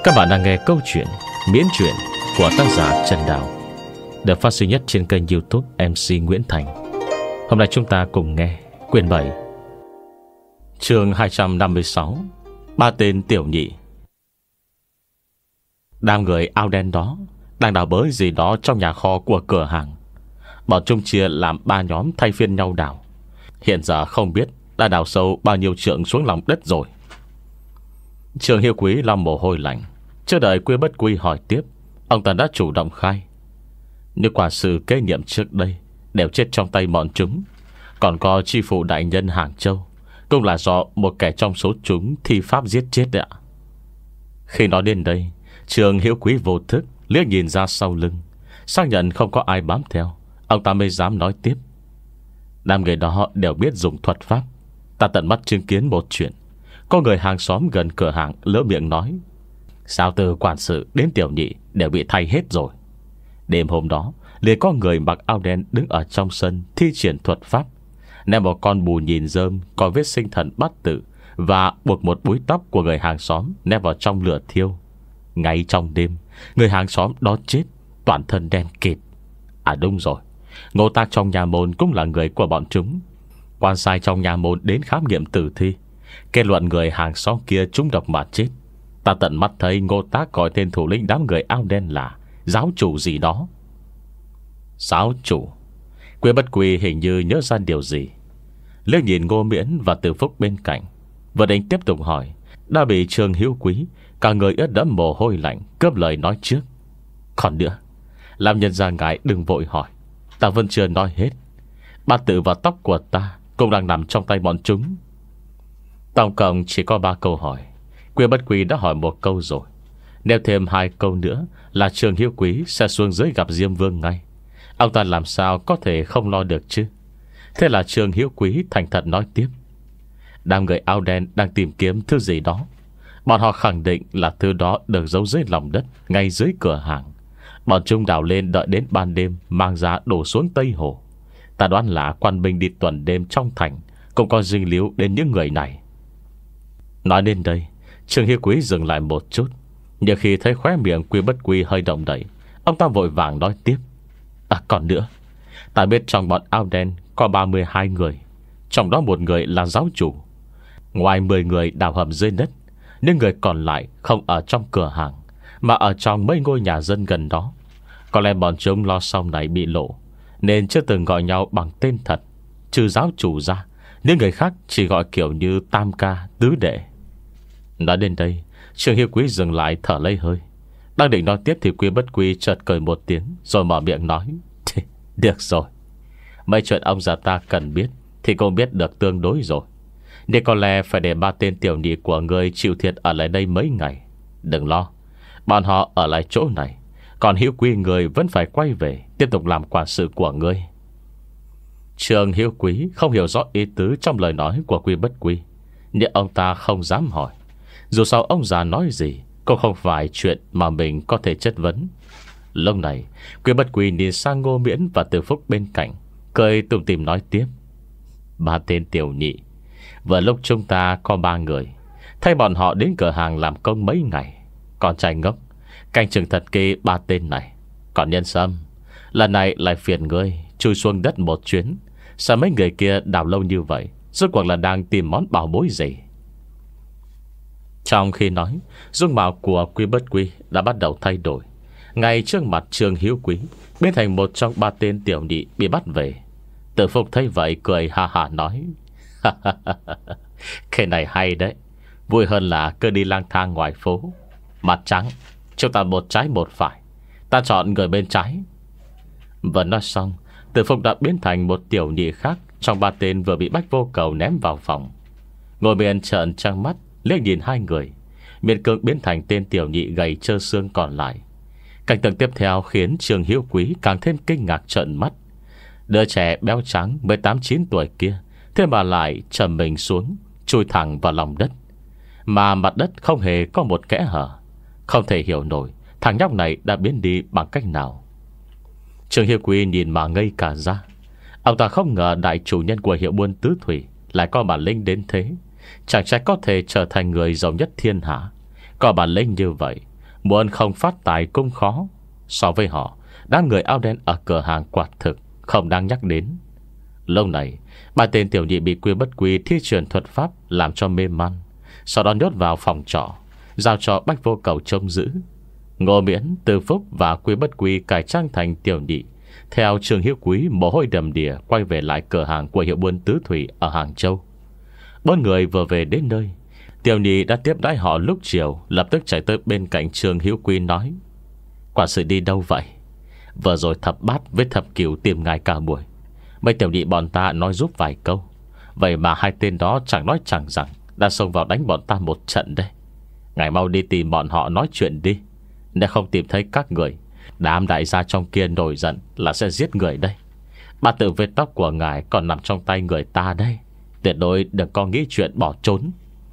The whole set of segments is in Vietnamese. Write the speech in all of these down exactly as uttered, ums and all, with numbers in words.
Các bạn đang nghe câu chuyện Miễn truyện của tác giả Trần Đào, được phát sinh nhất trên kênh YouTube em xê Nguyễn Thành. Hôm nay chúng ta cùng nghe quyển bảy, chương hai trăm năm mươi sáu, Ba tên tiểu nhị. Đám người áo đen đó đang đào bới gì đó trong nhà kho của cửa hàng. Bọn chúng chia làm ba nhóm thay phiên nhau đào. Hiện giờ không biết đã đào sâu bao nhiêu trượng xuống lòng đất rồi. Trường Hiếu Quý lòng mồ hôi lạnh. Chưa đợi Quy Bất Quy hỏi tiếp, ông ta đã chủ động khai: như quả sự kế nhiệm trước đây đều chết trong tay bọn chúng. Còn có chi phủ đại nhân Hàng Châu cũng là do một kẻ trong số chúng thi pháp giết chết đấy ạ. Khi nói đến đây, Trường Hiếu Quý vô thức liếc nhìn ra sau lưng, xác nhận không có ai bám theo, ông ta mới dám nói tiếp: đám người đó đều biết dùng thuật pháp. Ta tận mắt chứng kiến một chuyện. Có người hàng xóm gần cửa hàng lỡ miệng nói: sao từ quản sự đến tiểu nhị đều bị thay hết rồi. Đêm hôm đó liền có người mặc áo đen đứng ở trong sân thi triển thuật pháp, ném một con bù nhìn rơm có vết sinh thần bát tự, và buộc một búi tóc của người hàng xóm ném vào trong lửa thiêu. Ngay trong đêm, người hàng xóm đó chết, toàn thân đen kịt. À đúng rồi, Ngô Tác trong nhà môn cũng là người của bọn chúng. Quan sai trong nhà môn đến khám nghiệm tử thi, kết luận người hàng xóm kia trúng độc mà chết. Ta tận mắt thấy Ngô Tác gọi tên thủ lĩnh đám người áo đen là giáo chủ gì đó. Giáo chủ? Quy Bất Quy hình như nhớ ra điều gì, liếc nhìn Ngô Miễn và Từ Phúc bên cạnh, vừa định tiếp tục hỏi, đã bị Trường Hiếu Quý cả người ướt đẫm mồ hôi lạnh cướp lời nói trước. Còn nữa, làm nhân ra ngại đừng vội hỏi, ta vẫn chưa nói hết. Ba tự và tóc của ta cũng đang nằm trong tay bọn chúng. Tổng cộng chỉ có ba câu hỏi. Quy Bất Quy đã hỏi một câu rồi, nếu thêm hai câu nữa là Trường Hiếu Quý sẽ xuống dưới gặp Diêm Vương ngay. Ông ta làm sao có thể không lo được chứ. Thế là Trường Hiếu Quý thành thật nói tiếp: đám người áo đen đang tìm kiếm thứ gì đó. Bọn họ khẳng định là thứ đó được giấu dưới lòng đất, ngay dưới cửa hàng. Bọn chúng đào lên đợi đến ban đêm mang ra đổ xuống Tây Hồ. Ta đoán là quan binh đi tuần đêm trong thành cũng có dính líu đến những người này. Nói đến đây, Trường Hiếu Quý dừng lại một chút, nhưng khi thấy khóe miệng Quy Bất Quy hơi động đậy, ông ta vội vàng nói tiếp: À còn nữa, ta biết trong bọn áo đen có ba mươi hai người, trong đó một người là giáo chủ. Ngoài mười người đào hầm dưới đất, những người còn lại không ở trong cửa hàng, mà ở trong mấy ngôi nhà dân gần đó. Có lẽ bọn chúng lo sau này bị lộ, nên chưa từng gọi nhau bằng tên thật. Trừ giáo chủ ra, những người khác chỉ gọi kiểu như tam ca, tứ đệ. Nói đến đây, Trường Hiếu Quý dừng lại thở lấy hơi. Đang định nói tiếp thì Quy Bất Quy chợt cười một tiếng, rồi mở miệng nói: được rồi, mấy chuyện ông già ta cần biết thì cũng biết được tương đối rồi. Nhưng có lẽ phải để ba tên tiểu nhị của ngươi chịu thiệt ở lại đây mấy ngày. Đừng lo, bọn họ ở lại chỗ này, còn Hiếu Quý người vẫn phải quay về tiếp tục làm quản sự của ngươi. Trường Hiếu Quý không hiểu rõ ý tứ trong lời nói của Quy Bất Quy, nhưng ông ta không dám hỏi. Dù sao ông già nói gì cũng không phải chuyện mà mình có thể chất vấn. Lúc này Quy Bất Quy nhìn sang Ngô Miễn và Từ Phúc bên cạnh, cười tủm tỉm nói tiếp: ba tên tiểu nhị, vừa lúc chúng ta có ba người, thay bọn họ đến cửa hàng làm công mấy ngày. Còn trai ngốc, canh chừng thật kỹ ba tên này. Còn Nhân Sâm, lần này lại phiền ngươi chui xuống đất một chuyến. Sao mấy người kia đào lâu như vậy, rốt cuộc là đang tìm món bảo bối gì? Trong khi nói, dung mạo của Quy Bất Quy đã bắt đầu thay đổi. Ngay trước mặt Trường Hiếu Quý biến thành một trong ba tên tiểu nhị bị bắt về. Từ Phúc thấy vậy cười ha ha nói: cái này hay đấy, vui hơn là cứ đi lang thang ngoài phố. Mặt trắng, chúng ta một trái một phải, ta chọn người bên trái. Vừa nói xong, Từ Phúc đã biến thành một tiểu nhị khác trong ba tên vừa bị Bách Vô Cầu ném vào phòng. Ngồi bên trợn trăng mắt liếc nhìn hai người, miễn cưỡng biến thành tên tiểu nhị gầy trơ xương còn lại. Cảnh tượng tiếp theo khiến Trường Hiếu Quý càng thêm kinh ngạc trợn mắt. Đứa trẻ béo trắng mới tám chín tuổi kia thế mà lại trầm mình xuống, chui thẳng vào lòng đất, mà mặt đất không hề có một kẽ hở. Không thể hiểu nổi thằng nhóc này đã biến đi bằng cách nào. Trường Hiếu Quý nhìn mà ngây cả ra. Ông ta không ngờ đại chủ nhân của hiệu buôn tứ thủy lại có bản lĩnh đến thế. Chẳng trách có thể trở thành người giàu nhất thiên hạ. Có bản lĩnh như vậy, Muốn không phát tài cũng khó. So với họ, đám người áo đen ở cửa hàng quả thực không đáng nhắc đến. Lâu này, ba tên tiểu nhị bị Quy Bất Quy thi triển thuật pháp làm cho mê man, sau đó nhốt vào phòng trọ, giao cho Bách Vô Cầu trông giữ. Ngô Miễn, Từ Phúc và Quy Bất Quy cải trang thành tiểu nhị, theo Trương Hiếu Quý mồ hôi đầm đìa quay về lại cửa hàng của hiệu buôn Tứ Thủy ở Hàng Châu. Bốn người vừa về đến nơi, tiểu nhị đã tiếp đãi họ lúc chiều, lập tức chạy tới bên cạnh Trương Hiếu Quý nói: "Quản sự đi đâu vậy? Vừa rồi Thập Bát với Thập Cửu tìm ngài cả buổi. Mấy tiểu nhị bọn ta nói giúp vài câu, vậy mà hai tên đó chẳng nói chẳng rằng đã xông vào đánh bọn ta một trận đây. Ngài mau đi tìm bọn họ nói chuyện đi. Nếu không tìm thấy các người, đám đại gia trong kia nổi giận là sẽ giết người đây. Bát tự vết tóc của ngài còn nằm trong tay người ta đây. Tuyệt đối đừng có nghĩ chuyện bỏ trốn."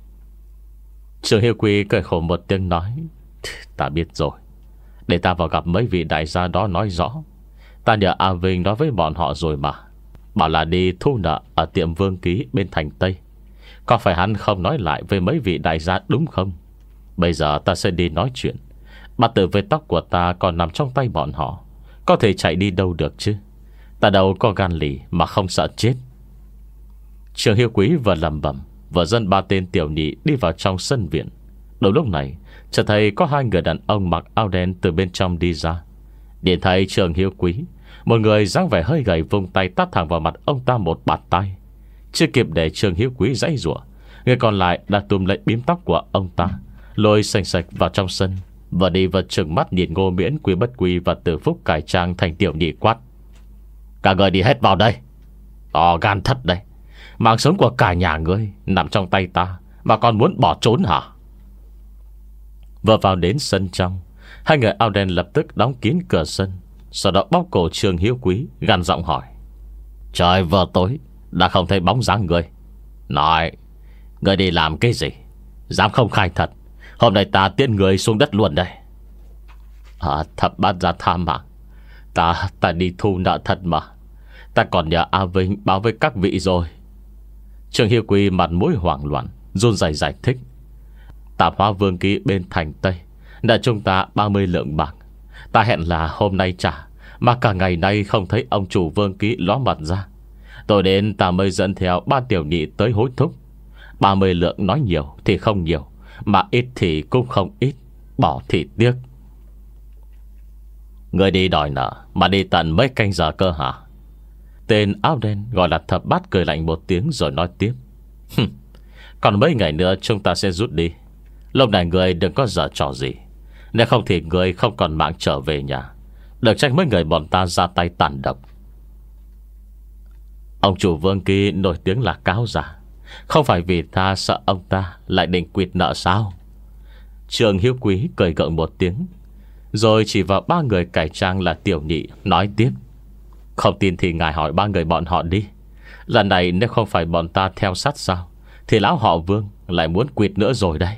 Trương Hiếu Quý cười khổ một tiếng nói: "Ta biết rồi. Để ta vào gặp mấy vị đại gia đó nói rõ. Ta nhờ A Vinh nói với bọn họ rồi mà, bảo là đi thu nợ ở tiệm Vương Ký bên thành Tây. Có phải hắn không nói lại với mấy vị đại gia đúng không? Bây giờ ta sẽ đi nói chuyện. Bát tự vết tóc của ta còn nằm trong tay bọn họ, có thể chạy đi đâu được chứ? Ta đâu có gan lì mà không sợ chết." Trương Hiếu Quý vừa lầm bầm vừa dẫn ba tên tiểu nhị đi vào trong sân viện. Đầu lúc này chợt thấy có hai người đàn ông mặc áo đen từ bên trong đi ra. Nhìn thấy Trương Hiếu Quý, một người dáng vẻ hơi gầy vung tay tát thẳng vào mặt ông ta một bạt tay. Chưa kịp để Trương Hiếu Quý giãy giụa, người còn lại đã túm lấy bím tóc của ông ta, lôi sành sạch vào trong sân, và đi vật trừng mắt nhìn Ngô Miễn, Quy Bất Quy và Từ Phúc cải trang thành tiểu nhị quát: "Cả người đi hết vào đây. To gan thật đây. Mạng sống của cả nhà ngươi nằm trong tay ta mà còn muốn bỏ trốn hả?" Vừa vào đến sân trong, hai người áo đen lập tức đóng kín cửa sân, sau đó bóp cổ Trương Hiếu Quý, gằn giọng hỏi: "Trời vừa tối đã không thấy bóng dáng ngươi. Nói, ngươi đi làm cái gì? Dám không khai thật, hôm nay ta tiễn người xuống đất luôn đây." "À, Thập Bát gia tha mạng. Ta, ta đi thu nợ thật mà. Ta còn nhờ A Vinh báo với các vị rồi." Trương Hiếu Quý mặt mũi hoảng loạn, run rẩy giải thích: "Tạp hóa Vương Ký bên thành Tây nợ chúng ta ba mươi lượng bạc. Ta hẹn là hôm nay trả, mà cả ngày nay không thấy ông chủ Vương Ký ló mặt ra. Tôi đến ta mới dẫn theo ba tiểu nhị tới hối thúc. Ba mươi lượng nói nhiều thì không nhiều, mà ít thì cũng không ít, bỏ thì tiếc." "Người đi đòi nợ mà đi tận mấy canh giờ cơ hả?" Tên áo đen gọi là Thập Bát cười lạnh một tiếng rồi nói tiếp: "Còn mấy ngày nữa chúng ta sẽ rút đi. Lúc này người đừng có giở trò gì, nếu không thì người không còn mạng trở về nhà. Đừng trách mấy người bọn ta ra tay tàn độc." Ông chủ Vương Ký nổi tiếng là cáo giả, không phải vì ta sợ ông ta lại định quỵt nợ sao? Trương Hiếu Quý cười gượng một tiếng, rồi chỉ vào ba người cải trang là tiểu nhị nói tiếp: "Không tin thì ngài hỏi ba người bọn họ đi. Lần này nếu không phải bọn ta theo sát sao, thì lão họ Vương lại muốn quỵt nữa rồi đây."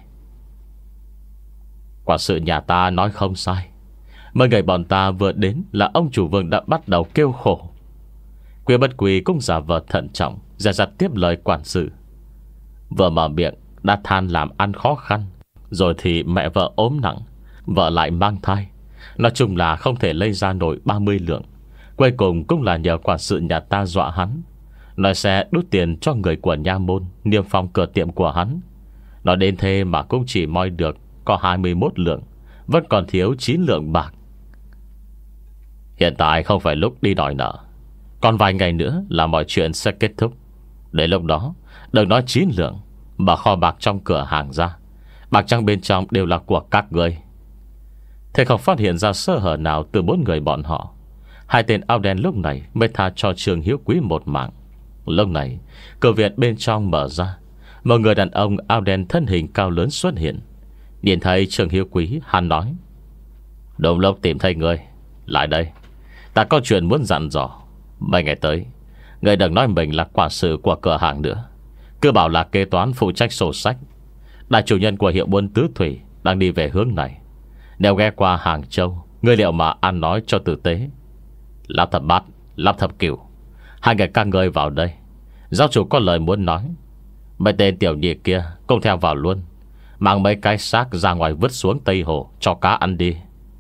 Quả sự nhà ta nói không sai. Mấy người bọn ta vừa đến là ông chủ Vương đã bắt đầu kêu khổ. Quy Bất Quy cũng giả vờ thận trọng, dè dặt tiếp lời quản sự. Vừa mở miệng đã than làm ăn khó khăn, rồi thì mẹ vợ ốm nặng, vợ lại mang thai. Nói chung là không thể lấy ra nổi ba mươi lượng. Cuối cùng cũng là nhờ quản sự nhà ta dọa hắn, nói sẽ đút tiền cho người của nha môn niêm phong cửa tiệm của hắn. Nói đến thế mà cũng chỉ moi được có hai mươi mốt lượng, vẫn còn thiếu chín lượng bạc. Hiện tại không phải lúc đi đòi nợ, còn vài ngày nữa là mọi chuyện sẽ kết thúc. Đến lúc đó đừng nói chín lượng, mà kho bạc trong cửa hàng ra, bạc trắng bên trong đều là của các người." Thế không phát hiện ra sơ hở nào từ bốn người bọn họ, hai tên áo đen lúc này mới tha cho Trương Hiếu Quý một mạng. Lúc này cửa viện bên trong mở ra, một người đàn ông áo đen thân hình cao lớn xuất hiện. Nhìn thấy Trương Hiếu Quý, hắn nói: "Đúng lúc tìm thấy người. Lại đây, ta có chuyện muốn dặn dò. Mấy ngày tới, người đừng nói mình là quản sự của cửa hàng nữa, cứ bảo là kế toán phụ trách sổ sách. Đại chủ nhân của hiệu buôn Tứ Thủy đang đi về hướng này. Nếu ghé qua Hàng Châu, ngươi liệu mà ăn nói cho tử tế. Lão Thập Bát, Lão Thập Cửu, hai người các ngươi vào đây. Giáo chủ có lời muốn nói. Mấy tên tiểu nhị kia cùng theo vào luôn, Mang mấy cái xác ra ngoài vứt xuống Tây Hồ cho cá ăn đi.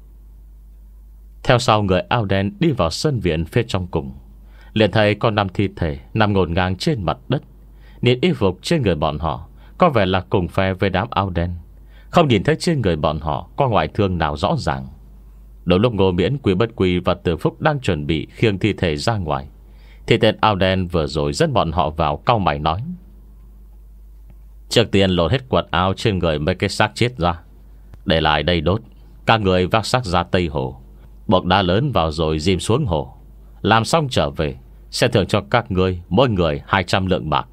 Theo sau người áo đen đi vào sân viện phía trong cùng, liền thấy có năm thi thể nằm ngổn ngang trên mặt đất. Nhìn y phục trên người bọn họ có vẻ là cùng phe với đám áo đen, không nhìn thấy trên người bọn họ có ngoại thương nào rõ ràng. Đúng lúc Ngô Miễn, Quy Bất Quy và Từ Phúc đang chuẩn bị khiêng thi thể ra ngoài, thì tên áo đen vừa rồi dẫn bọn họ vào, cau mày nói: trước tiên lột hết quần áo trên người mấy cái xác chết ra, để lại đây đốt. Các người vác xác ra Tây Hồ, buộc đá lớn vào rồi dìm xuống hồ. Làm xong trở về, sẽ thưởng cho các ngươi mỗi người hai trăm lượng bạc.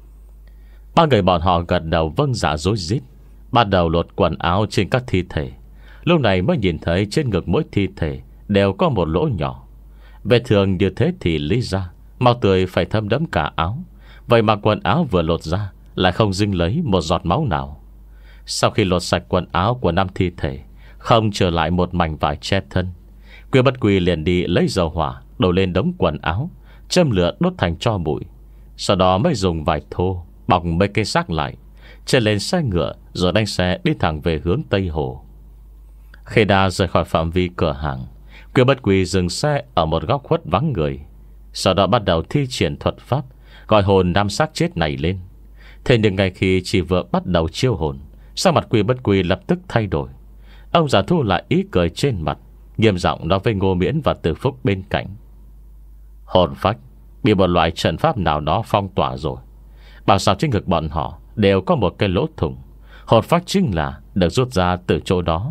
Ba người bọn họ gật đầu vâng dạ rối rít, bắt đầu lột quần áo trên các thi thể. Lúc này mới nhìn thấy trên ngực mỗi thi thể đều có một lỗ nhỏ. Vết thương như thế thì lý ra máu tươi phải thấm đẫm cả áo. Vậy mà quần áo vừa lột ra lại không dưng lấy một giọt máu nào. Sau khi lột sạch quần áo của năm thi thể, không trở lại một mảnh vải che thân, Quy Bất Quy liền đi lấy dầu hỏa đổ lên đống quần áo, châm lửa đốt thành tro bụi. Sau đó mới dùng vải thô bọc mấy cây xác lại, chạy lên xe ngựa rồi đánh xe đi thẳng về hướng Tây Hồ. Khi đã rời khỏi phạm vi cửa hàng, Quy Bất Quy dừng xe ở một góc khuất vắng người. Sau đó bắt đầu thi triển thuật pháp gọi hồn năm xác chết này lên. Thế nhưng ngay khi chỉ vừa bắt đầu chiêu hồn, sắc mặt Quy Bất Quy lập tức thay đổi. Ông già thu lại ý cười trên mặt, nghiêm giọng nói với Ngô Miễn và Từ Phúc bên cạnh: hồn phách bị một loại trận pháp nào đó phong tỏa rồi. Bảo sao trên ngực bọn họ đều có một cái lỗ thủng. Hồn phách chính là được rút ra từ chỗ đó.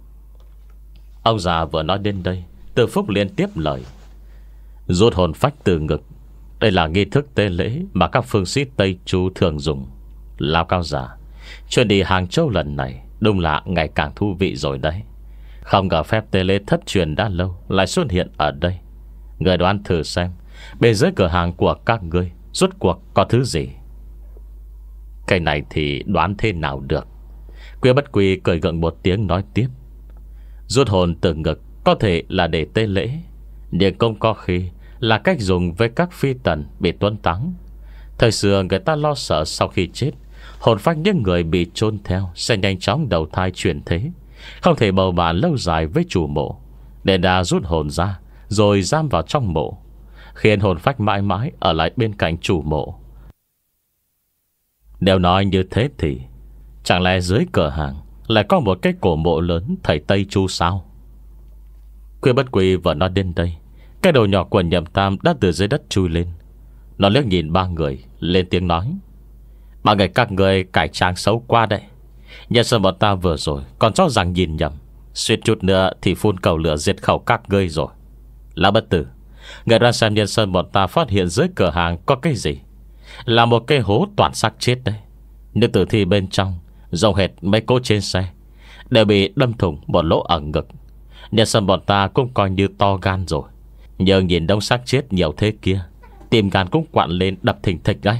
Ông già vừa nói đến đây, Từ Phúc liên tiếp lời: rút hồn phách từ ngực, đây là nghi thức tế lễ mà các phương sĩ Tây Chu thường dùng. Lão cao già, chuyện đi Hàng Châu lần này đúng là ngày càng thú vị rồi đấy. Không ngờ phép tế lễ thất truyền đã lâu lại xuất hiện ở đây. Người đoán thử xem, bên dưới cửa hàng của các ngươi rốt cuộc có thứ gì? Cái này thì đoán thế nào được. Quy Bất Quy cười gượng một tiếng nói tiếp: rút hồn từ ngực có thể là để tế lễ, nhưng cũng có khi là cách dùng với các phi tần bị tuấn táng. Thời xưa người ta lo sợ sau khi chết, hồn phách những người bị chôn theo sẽ nhanh chóng đầu thai chuyển thế, không thể bầu bạn lâu dài với chủ mộ, nên đã rút hồn ra rồi giam vào trong mộ, khiến hồn phách mãi mãi ở lại bên cạnh chủ mộ. Nếu nói như thế thì chẳng lẽ dưới cửa hàng lại có một cái cổ mộ lớn thầy Tây Chu sao? Quy Bất Quy vừa nói đến đây, cái đầu nhỏ của Nhậm Tam đã từ dưới đất chui lên. Nó liếc nhìn ba người, lên tiếng nói: ba người các người cải trang xấu qua đây. Nhân sơn bọn ta vừa rồi còn cho rằng nhìn nhầm, suýt chút nữa thì phun cầu lửa diệt khẩu các ngươi rồi. Lão Bất Tử, người ra xem nhân sơn bọn ta phát hiện dưới cửa hàng có cái gì? Là một cái hố toàn xác chết đấy. Những tử thi bên trong giống hệt mấy cô trên xe, đều bị đâm thủng một lỗ ở ngực. Nhân sơn bọn ta cũng coi như to gan rồi, nhưng nhìn đông xác chết nhiều thế kia, tim gan cũng quặn lên đập thình thịch đấy.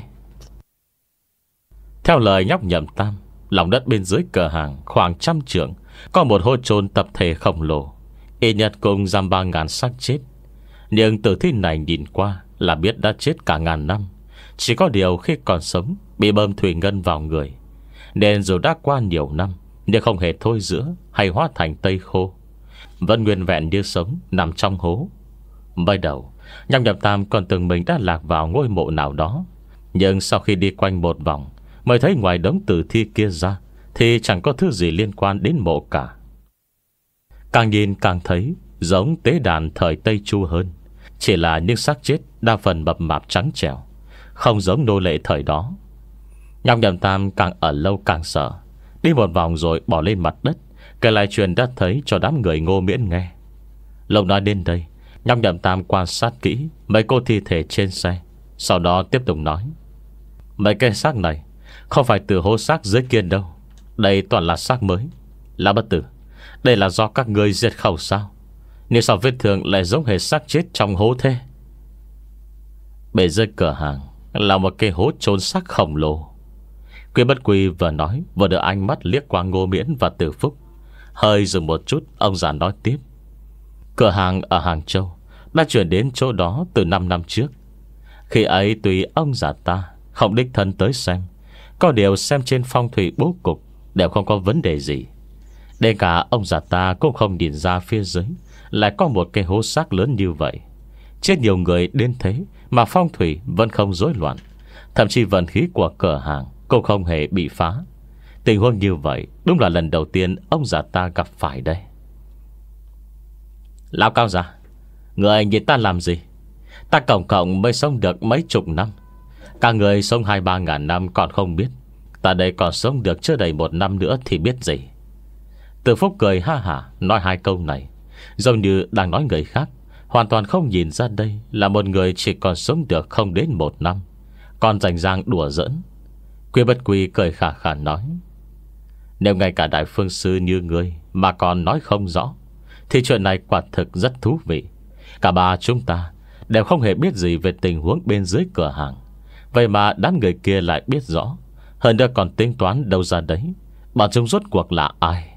Theo lời nhóc Nhậm Tam, lòng đất bên dưới cửa hàng khoảng trăm trượng có một hố chôn tập thể khổng lồ, ít nhất cũng giam ba ngàn xác chết. Nhưng tử thi này nhìn qua là biết đã chết cả ngàn năm. Chỉ có điều khi còn sống bị bơm thủy ngân vào người, nên dù đã qua nhiều năm nhưng không hề thôi giữa hay hóa thành tây khô, vẫn nguyên vẹn như sống nằm trong hố. Mới đầu nhóc Nhậm Tam còn tưởng mình đã lạc vào ngôi mộ nào đó, nhưng sau khi đi quanh một vòng mới thấy ngoài đống tử thi kia ra thì chẳng có thứ gì liên quan đến mộ cả. Càng nhìn càng thấy giống tế đàn thời Tây Chu hơn, chỉ là những xác chết đa phần mập mạp trắng trẻo, không giống nô lệ thời đó. Nhóc Nhậm Tam càng ở lâu càng sợ, đi một vòng rồi bỏ lên mặt đất, kể lại chuyện đã thấy cho đám người Ngô Miễn nghe. Lúc nói đến đây, nhóc Nhậm Tam quan sát kỹ mấy cô thi thể trên xe, sau đó tiếp tục nói: mấy cái xác này không phải từ hố xác dưới kia đâu, đây toàn là xác mới. Là Bất Tử, đây là do các ngươi diệt khẩu sao? Nếu sao vết thương lại giống hệt xác chết trong hố thế? Bề dưới cửa hàng là một cái hố chôn xác khổng lồ. Quy Bất Quy vừa nói vừa đưa ánh mắt liếc qua Ngô Miễn và Từ Phúc. Hơi dừng một chút, ông già nói tiếp: cửa hàng ở Hàng Châu đã chuyển đến chỗ đó từ năm năm trước. Khi ấy tuy ông già ta không đích thân tới xem, có điều xem trên phong thủy bố cục đều không có vấn đề gì. Đến cả ông già ta cũng không nhìn ra phía dưới lại có một cái hố xác lớn như vậy. Chết nhiều người đến thế mà phong thủy vẫn không rối loạn, thậm chí vận khí của cửa hàng cũng không hề bị phá. Tình huống như vậy đúng là lần đầu tiên ông già ta gặp phải đây. Lão Cao già, người nhìn ta làm gì? Ta cộng cộng mới sống được mấy chục năm, cả người sống hai ba ngàn năm còn không biết. Ta đây còn sống được chưa đầy một năm nữa thì biết gì. Từ Phúc cười ha hả nói hai câu này giống như đang nói người khác, hoàn toàn không nhìn ra đây là một người chỉ còn sống được không đến một năm, còn rành rang đùa giỡn. Quy Bất Quy cười khà khà nói: Nếu ngay cả đại phương sư như ngươi mà còn nói không rõ thì chuyện này quả thực rất thú vị. Cả ba chúng ta đều không hề biết gì về tình huống bên dưới cửa hàng, vậy mà đám người kia lại biết rõ, hơn nữa còn tính toán đâu ra đấy. Bọn chúng rốt cuộc là ai?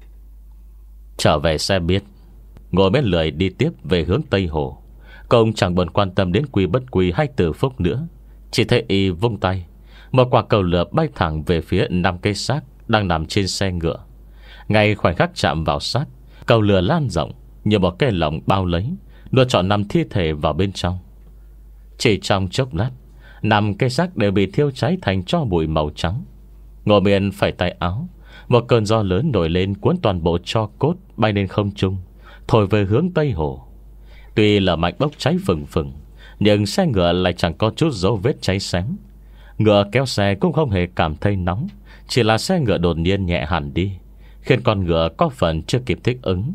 Trở về sẽ biết. Ngồi bên lười đi tiếp về hướng Tây Hồ. Công chẳng buồn quan tâm đến Quy Bất Quy hay Từ Phúc nữa. Chỉ thấy y vung tay, một quả cầu lửa bay thẳng về phía năm cây xác đang nằm trên xe ngựa. Ngay khoảnh khắc chạm vào xác, cầu lửa lan rộng như một cái lồng bao lấy, nuốt trọn năm thi thể vào bên trong. Chỉ trong chốc lát, năm cây xác đều bị thiêu cháy thành tro bụi màu trắng. Ngồi miền phải tay áo, một cơn gió lớn nổi lên cuốn toàn bộ tro cốt bay lên không trung, thổi về hướng Tây Hồ. Tuy lửa mạnh bốc cháy phừng phừng, nhưng xe ngựa lại chẳng có chút dấu vết cháy xém. Ngựa kéo xe cũng không hề cảm thấy nóng, chỉ là xe ngựa đột nhiên nhẹ hẳn đi, khiến con ngựa có phần chưa kịp thích ứng.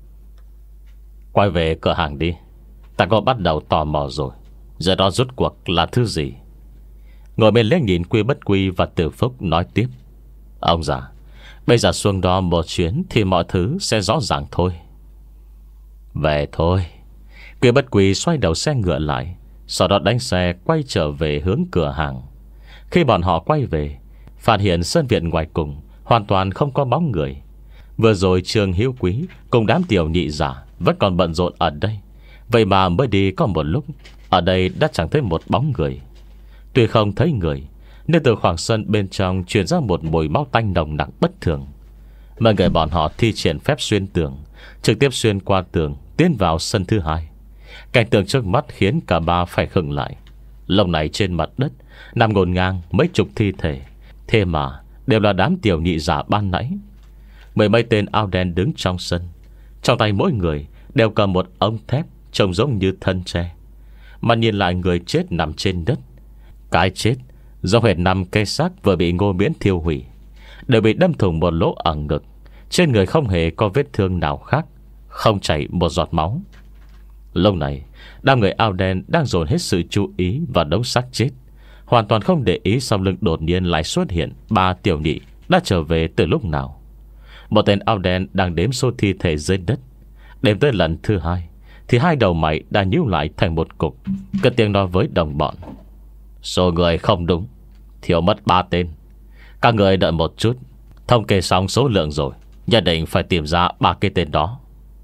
Quay về cửa hàng đi, ta có bắt đầu tò mò rồi. Giờ đó rốt cuộc là thứ gì? Ngồi bên liếc nhìn Quy Bất Quy và Từ Phúc nói tiếp: Ông già, bây giờ xuống đó một chuyến thì mọi thứ sẽ rõ ràng thôi. Về thôi. Quy Bất Quy xoay đầu xe ngựa lại, sau đó đánh xe quay trở về hướng cửa hàng. Khi bọn họ quay về, phát hiện sân viện ngoài cùng hoàn toàn không có bóng người. Vừa rồi Trương Hiếu Quý cùng đám tiểu nhị giả vẫn còn bận rộn ở đây, vậy mà mới đi có một lúc, ở đây đã chẳng thấy một bóng người. Tuy không thấy người, nhưng từ khoảng sân bên trong truyền ra một mùi máu tanh nồng nặc bất thường. Mọi người bọn họ thi triển phép xuyên tường, trực tiếp xuyên qua tường tiến vào sân thứ hai. Cảnh tượng trước mắt khiến cả ba phải khựng lại. Lúc này trên mặt đất nằm ngổn ngang mấy chục thi thể, thế mà đều là đám tiểu nhị giả ban nãy. Mười mấy tên áo đen đứng trong sân, trong tay mỗi người đều cầm một ống thép trông giống như thân tre. Mà nhìn lại người chết nằm trên đất, cái chết do hệt năm cây xác vừa bị Ngô Miễn thiêu hủy, đều bị đâm thủng một lỗ ở ngực. Trên người không hề có vết thương nào khác, không chảy một giọt máu. Lúc này đám người áo đen đang dồn hết sự chú ý vào đống xác chết, hoàn toàn không để ý sau lưng đột nhiên lại xuất hiện ba tiểu nhị đã trở về từ lúc nào. Một tên áo đen đang đếm số thi thể dưới đất. Đếm tới lần thứ hai thì hai đầu mày đã nhíu lại thành một cục, cất tiếng nói với đồng bọn: Số người không đúng, thiếu mất ba tên. Các người đợi một chút, thống kê xong số lượng rồi, nhất định phải tìm ra ba cái tên đó.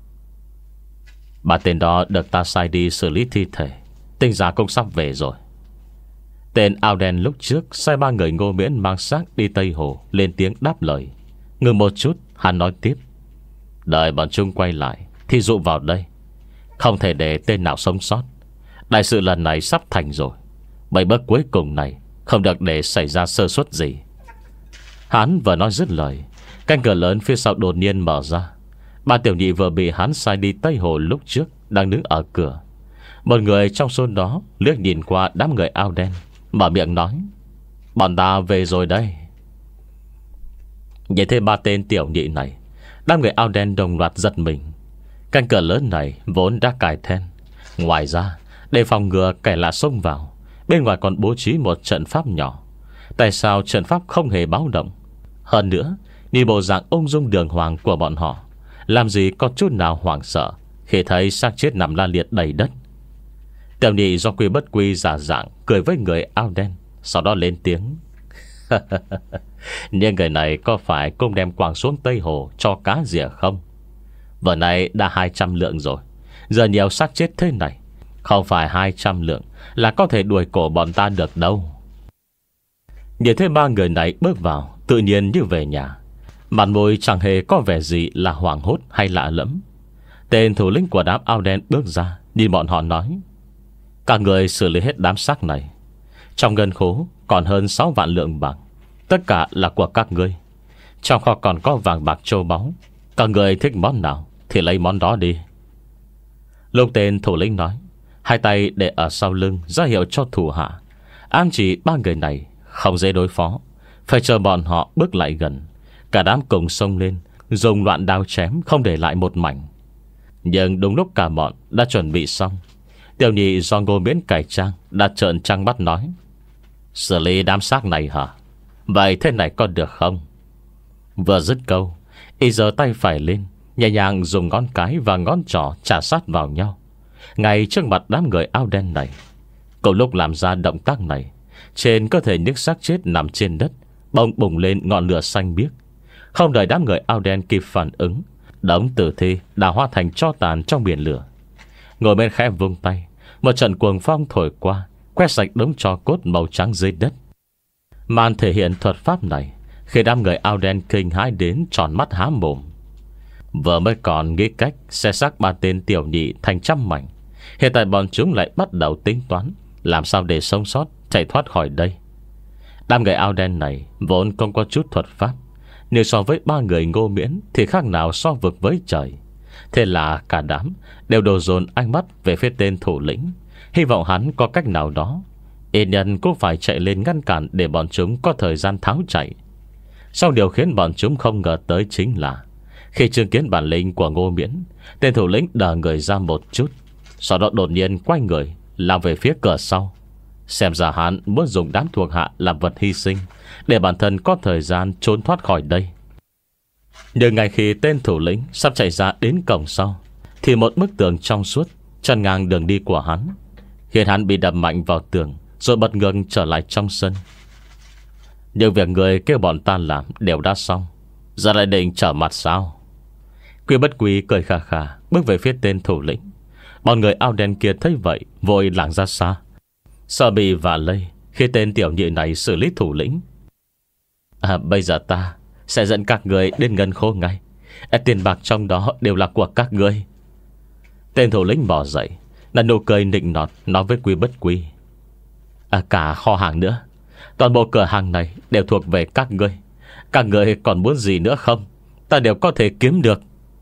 Ba tên đó được ta sai đi xử lý thi thể, tinh giả cũng sắp về rồi. Tên áo đen lúc trước sai ba người Ngô Miễn mang xác đi Tây Hồ lên tiếng đáp lời. Ngừng một chút, hắn nói tiếp: Đợi bọn chúng quay lại thì dụ vào đây, không thể để tên nào sống sót. Đại sự lần này sắp thành rồi, bảy bước cuối cùng này không được để xảy ra sơ suất gì. Hắn vừa nói dứt lời, cánh cửa lớn phía sau đột nhiên mở ra. Ba tiểu nhị vừa bị hắn sai đi Tây Hồ lúc trước đang đứng ở cửa. Một người trong số đó liếc nhìn qua đám người áo đen, mở miệng nói: Bọn ta về rồi đây. Nhìn thấy ba tên tiểu nhị này, đám người áo đen đồng loạt giật mình. Cánh cửa lớn này vốn đã cài then, ngoài ra để phòng ngừa kẻ lạ xông vào, bên ngoài còn bố trí một trận pháp nhỏ. Tại sao trận pháp không hề báo động? Hơn nữa, nhìn bộ dạng ung dung đường hoàng của bọn họ, làm gì có chút nào hoảng sợ khi thấy xác chết nằm la liệt đầy đất. Tiểu nhị do Quy Bất Quy giả dạng cười với người áo đen, sau đó lên tiếng: Nhưng người này có phải cũng đem quàng xuống Tây Hồ cho cá rỉa không? Vừa này đã hai trăm lượng rồi, giờ nhiều xác chết thế này, không phải hai trăm lượng là có thể đuổi cổ bọn ta được đâu. Nhìn thấy ba người này bước vào, tự nhiên như về nhà. Mặt môi chẳng hề có vẻ gì là hoảng hốt hay lạ lẫm. Tên thủ lĩnh của đám áo đen bước ra, nhìn bọn họ nói: các người xử lý hết đám xác này. Trong ngân khố còn hơn sáu vạn lượng bạc, tất cả là của các ngươi. Trong kho còn có vàng bạc châu báu. Các người thích món nào thì lấy món đó đi. Lúc tên thủ lĩnh nói, hai tay để ở sau lưng ra hiệu cho thủ hạ, ám chỉ ba người này không dễ đối phó, phải chờ bọn họ bước lại gần. Cả đám cùng xông lên, dùng loạn đao chém không để lại một mảnh. Nhưng đúng lúc cả bọn đã chuẩn bị xong, Tiểu nhị do Ngô Miễn cải trang đã trợn trăng mắt nói: xử lý đám xác này hả? Vậy thế này có được không? Vừa dứt câu, y giơ tay phải lên, nhẹ nhàng dùng ngón cái và ngón trỏ chà sát vào nhau, ngay trước mặt đám người áo đen này. Cùng lúc làm ra động tác này, trên cơ thể những xác chết nằm trên đất bỗng bùng lên ngọn lửa xanh biếc. Không đợi đám người áo đen kịp phản ứng, đống tử thi đã hóa thành tro tàn trong biển lửa. Ngồi bên khẽ vung tay, một trận cuồng phong thổi qua, quét sạch đống tro cốt màu trắng dưới đất. Màn thể hiện thuật pháp này khi đám người áo đen kinh hãi đến tròn mắt há mồm. Vừa mới còn nghĩ cách xé xác ba tên tiểu nhị thành trăm mảnh, hiện tại bọn chúng lại bắt đầu tính toán làm sao để sống sót, chạy thoát khỏi đây. Đám người áo đen này vốn không có chút thuật pháp, nếu so với ba người Ngô Miễn thì khác nào so vực với trời. Thế là cả đám đều đổ dồn ánh mắt về phía tên thủ lĩnh, hy vọng hắn có cách nào đó ít nhân cũng phải chạy lên ngăn cản, để bọn chúng có thời gian tháo chạy. Sau điều khiến bọn chúng không ngờ tới chính là khi chứng kiến bản lĩnh của Ngô Miễn, tên thủ lĩnh đờ người ra một chút, sau đó đột nhiên quay người lao về phía cửa sau. Xem ra hắn muốn dùng đám thuộc hạ làm vật hy sinh để bản thân có thời gian trốn thoát khỏi đây. Nhưng ngay khi tên thủ lĩnh sắp chạy ra đến cổng sau, thì một bức tường trong suốt chắn ngang đường đi của hắn, khiến hắn bị đập mạnh vào tường, rồi bật ngược trở lại trong sân. Nhưng việc người kêu bọn ta làm đều đã xong, giờ lại định trở mặt sao? Quy Bất Quy cười khà khà bước về phía tên thủ lĩnh. Bọn người áo đen kia thấy vậy vội lảng ra xa, sợ bị vạ lây khi tên tiểu nhị này xử lý thủ lĩnh. À, bây giờ ta sẽ dẫn các người đến ngân khố ngay. à, Tiền bạc trong đó đều là của các người. Tên thủ lĩnh bỏ dậy, là nụ cười nịnh nọt nói với Quy Bất Quy: à, cả kho hàng nữa, toàn bộ cửa hàng này đều thuộc về các ngươi. Các người còn muốn gì nữa không? Ta đều có thể kiếm được.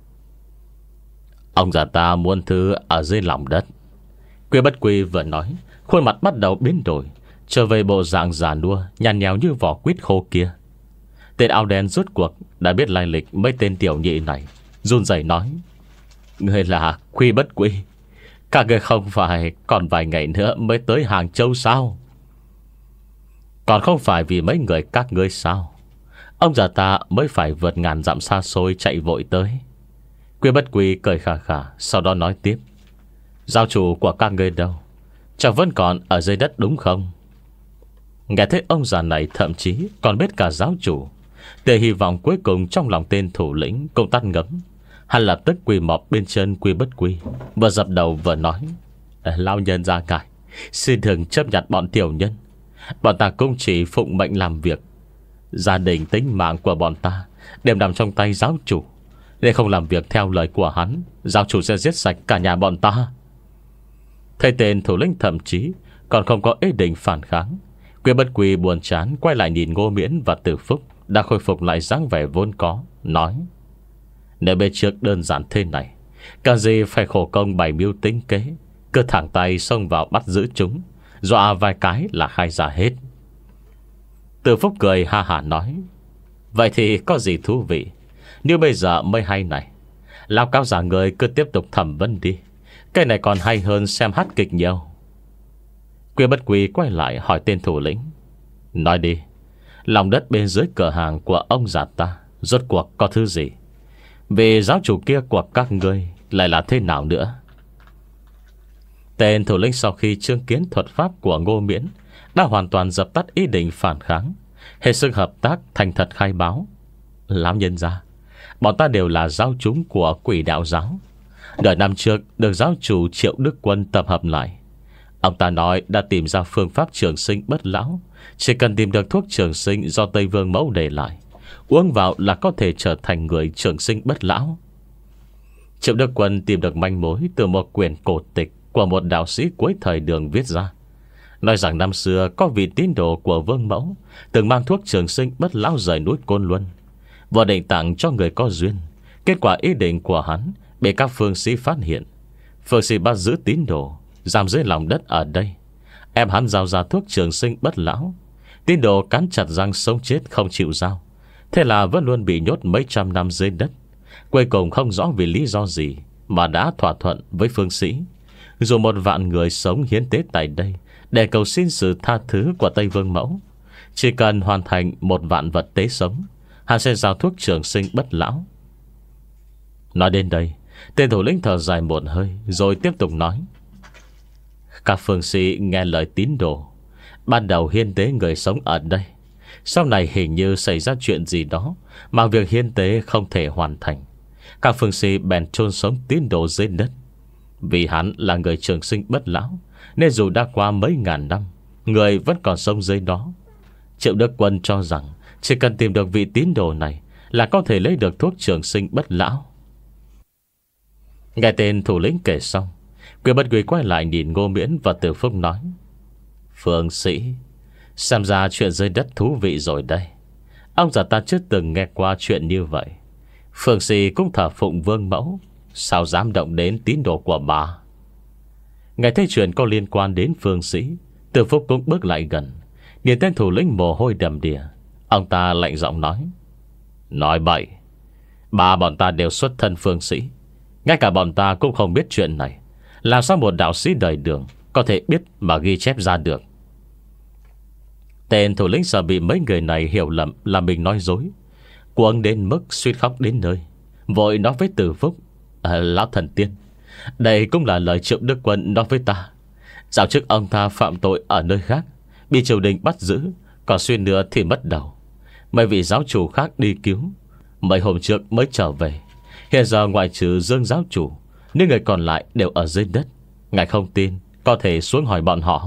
Ông già ta muốn thứ ở dưới lòng đất. Quy Bất Quy vừa nói, khuôn mặt bắt đầu biến đổi, trở về bộ dạng già nua nhăn nhèo như vỏ quýt khô kia. Tên áo đen rốt cuộc đã biết lai lịch mấy tên tiểu nhị này, run rẩy nói: người là Quy Bất Quy? Các người không phải còn vài ngày nữa mới tới Hàng Châu sao? Còn không phải vì mấy người các ngươi sao ông già ta mới phải vượt ngàn dặm xa xôi chạy vội tới? Quy Bất Quy cười khà khà, sau đó nói tiếp: giáo chủ của các ngươi đâu? Chẳng vẫn còn ở dưới đất đúng không? Nghe thấy ông già này thậm chí còn biết cả giáo chủ, để hy vọng cuối cùng trong lòng tên thủ lĩnh cũng tắt ngấm. Hắn lập tức quỳ mọp bên chân Quy Bất Quy, vừa dập đầu vừa nói: lão nhân ra ngài, xin đừng chấp nhận bọn tiểu nhân. Bọn ta cũng chỉ phụng mệnh làm việc. Gia đình tính mạng của bọn ta đều nằm trong tay giáo chủ. Nếu không làm việc theo lời của hắn, giáo chủ sẽ giết sạch cả nhà bọn ta. Thấy tên thủ lĩnh thậm chí còn không có ý định phản kháng, Quy Bất Quy buồn chán quay lại nhìn Ngô Miễn và Từ Phúc đã khôi phục lại dáng vẻ vốn có, nói: nếu bên trước đơn giản thế này, cần gì phải khổ công bày mưu tính kế, cứ thẳng tay xông vào bắt giữ chúng, dọa vài cái là khai ra hết. Từ Phúc cười ha hả nói: vậy thì có gì thú vị? Như bây giờ mới hay này. Lão cáo giả người cứ tiếp tục thẩm vấn đi, cái này còn hay hơn xem hát kịch nhiều. Quy Bất Quy quay lại hỏi tên thủ lĩnh: nói đi, lòng đất bên dưới cửa hàng của ông già ta rốt cuộc có thứ gì? Vì giáo chủ kia của các ngươi lại là thế nào nữa? Tên thủ lĩnh sau khi chứng kiến thuật pháp của Ngô Miễn đã hoàn toàn dập tắt ý định phản kháng, hết sức hợp tác, thành thật khai báo: lão nhân gia, bọn ta đều là giáo chúng của Quỷ Đạo giáo. Đợi năm trước được giáo chủ Triệu Đức Quân tập hợp lại, ông ta nói đã tìm ra phương pháp trường sinh bất lão. Chỉ cần tìm được thuốc trường sinh do Tây Vương Mẫu để lại, uống vào là có thể trở thành người trường sinh bất lão. Triệu Đức Quân tìm được manh mối từ một quyển cổ tịch của một đạo sĩ cuối thời Đường viết ra, nói rằng năm xưa có vị tín đồ của Vương Mẫu từng mang thuốc trường sinh bất lão rời núi Côn Luân, và định tặng cho người có duyên. Kết quả ý định của hắn bị các phương sĩ phát hiện. Phương sĩ bắt giữ tín đồ, giam dưới lòng đất ở đây, ép hắn giao ra thuốc trường sinh bất lão. Tín đồ cắn chặt răng sống chết không chịu giao. Thế là vẫn luôn bị nhốt mấy trăm năm dưới đất. Cuối cùng không rõ vì lý do gì mà đã thỏa thuận với phương sĩ, dù một vạn người sống hiến tế tại đây để cầu xin sự tha thứ của Tây Vương Mẫu. Chỉ cần hoàn thành một vạn vật tế sống, hắn sẽ giao thuốc trường sinh bất lão. Nói đến đây, tên thủ lĩnh thở dài một hơi, rồi tiếp tục nói: các phương sĩ nghe lời tín đồ, ban đầu hiến tế người sống ở đây. Sau này hình như xảy ra chuyện gì đó mà việc hiến tế không thể hoàn thành. Các phương sĩ bèn chôn sống tín đồ dưới đất. Vì hắn là người trường sinh bất lão, nên dù đã qua mấy ngàn năm, người vẫn còn sống dưới đó. Triệu Đức Quân cho rằng chỉ cần tìm được vị tín đồ này là có thể lấy được thuốc trường sinh bất lão. Nghe tên thủ lĩnh kể xong, Quyền Bất Quỳ quay lại nhìn Ngô Miễn và Từ Phúc nói: phương sĩ, xem ra chuyện dưới đất thú vị rồi đây. Ông già ta chưa từng nghe qua chuyện như vậy. Phương sĩ cũng thờ phụng Vương Mẫu, sao dám động đến tín đồ của bà? Nghe thấy chuyện có liên quan đến phương sĩ, Từ Phúc cũng bước lại gần, nhìn tên thủ lĩnh mồ hôi đầm đìa. Ông ta lạnh giọng nói: nói bậy. Ba bọn ta đều xuất thân phương sĩ, ngay cả bọn ta cũng không biết chuyện này. Làm sao một đạo sĩ đời Đường có thể biết mà ghi chép ra được? Tên thủ lĩnh sợ bị mấy người này hiểu lầm là mình nói dối, cuồng đến mức suýt khóc đến nơi, vội nói với Từ Phúc: à, lão thần tiên, đây cũng là lời Triệu Đức Quân nói với ta. Dạo trước ông ta phạm tội ở nơi khác, bị triều đình bắt giữ, còn xuyên nữa thì mất đầu. Mấy vị giáo chủ khác đi cứu, mấy hôm trước mới trở về. Hiện giờ ngoại trừ Dương giáo chủ, những người còn lại đều ở dưới đất. Ngài không tin, có thể xuống hỏi bọn họ.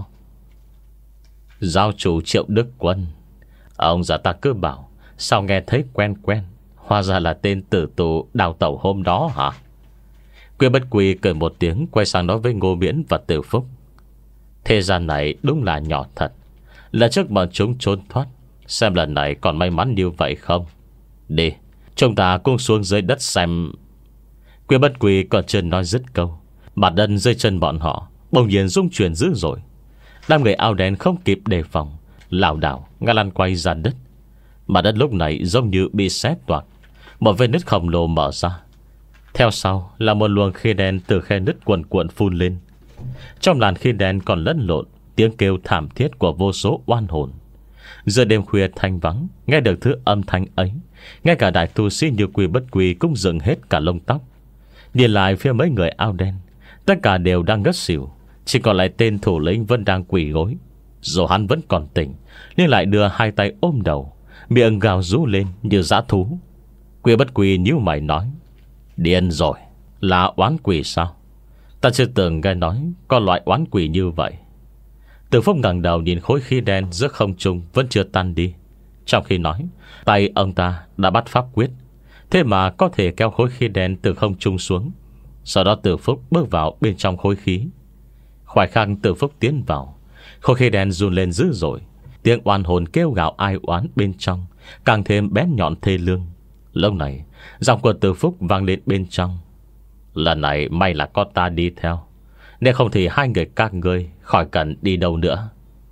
Giáo chủ Triệu Đức Quân, ông già ta cứ bảo sao nghe thấy quen quen, hóa ra là tên tử tù đào tẩu hôm đó hả? Quyền Bất Quỳ cười một tiếng, quay sang nói với Ngô Miễn và Từ Phúc: thế gian này đúng là nhỏ thật. Lần trước bọn chúng trốn thoát, xem lần này còn may mắn như vậy không. Đi, chúng ta cùng xuống dưới đất xem. Quyền Bất Quỳ còn chưa nói dứt câu, mặt đất dưới chân bọn họ bỗng nhiên rung chuyển dữ dội. Đám người áo đen không kịp đề phòng, lảo đảo ngã lăn quay ra đất. Mặt đất lúc này giống như bị xé toạc, một vết nứt khổng lồ mở ra. Theo sau là một luồng khí đen từ khe nứt cuồn cuộn phun lên. Trong làn khí đen còn lẫn lộn tiếng kêu thảm thiết của vô số oan hồn. Giữa đêm khuya thanh vắng, nghe được thứ âm thanh ấy, ngay cả đại tu sĩ như Quyền Bất Quỳ cũng dựng hết cả lông tóc. Nhìn lại phía mấy người áo đen, tất cả đều đang ngất xỉu, chỉ còn lại tên thủ lĩnh vẫn đang quỳ gối. Dù hắn vẫn còn tỉnh, nhưng lại đưa hai tay ôm đầu, miệng gào rú lên như dã thú. Quyền Bất Quỳ nhíu mày nói: điên rồi, là oán quỷ sao? Ta chưa từng nghe nói có loại oán quỷ như vậy. Từ Phúc ngẩng đầu nhìn khối khí đen giữa không trung vẫn chưa tan đi. Trong khi nói, tay ông ta đã bắt pháp quyết, thế mà có thể kéo khối khí đen từ không trung xuống. Sau đó Từ Phúc bước vào bên trong khối khí. Khoảnh khắc Từ Phúc tiến vào, khối khí đen run lên dữ dội. Tiếng oan hồn kêu gào ai oán bên trong càng thêm bén nhọn thê lương. Lúc này giọng của Từ Phúc vang lên bên trong: lần này may là có ta đi theo, nếu không thì hai người các ngươi khỏi cần đi đâu nữa.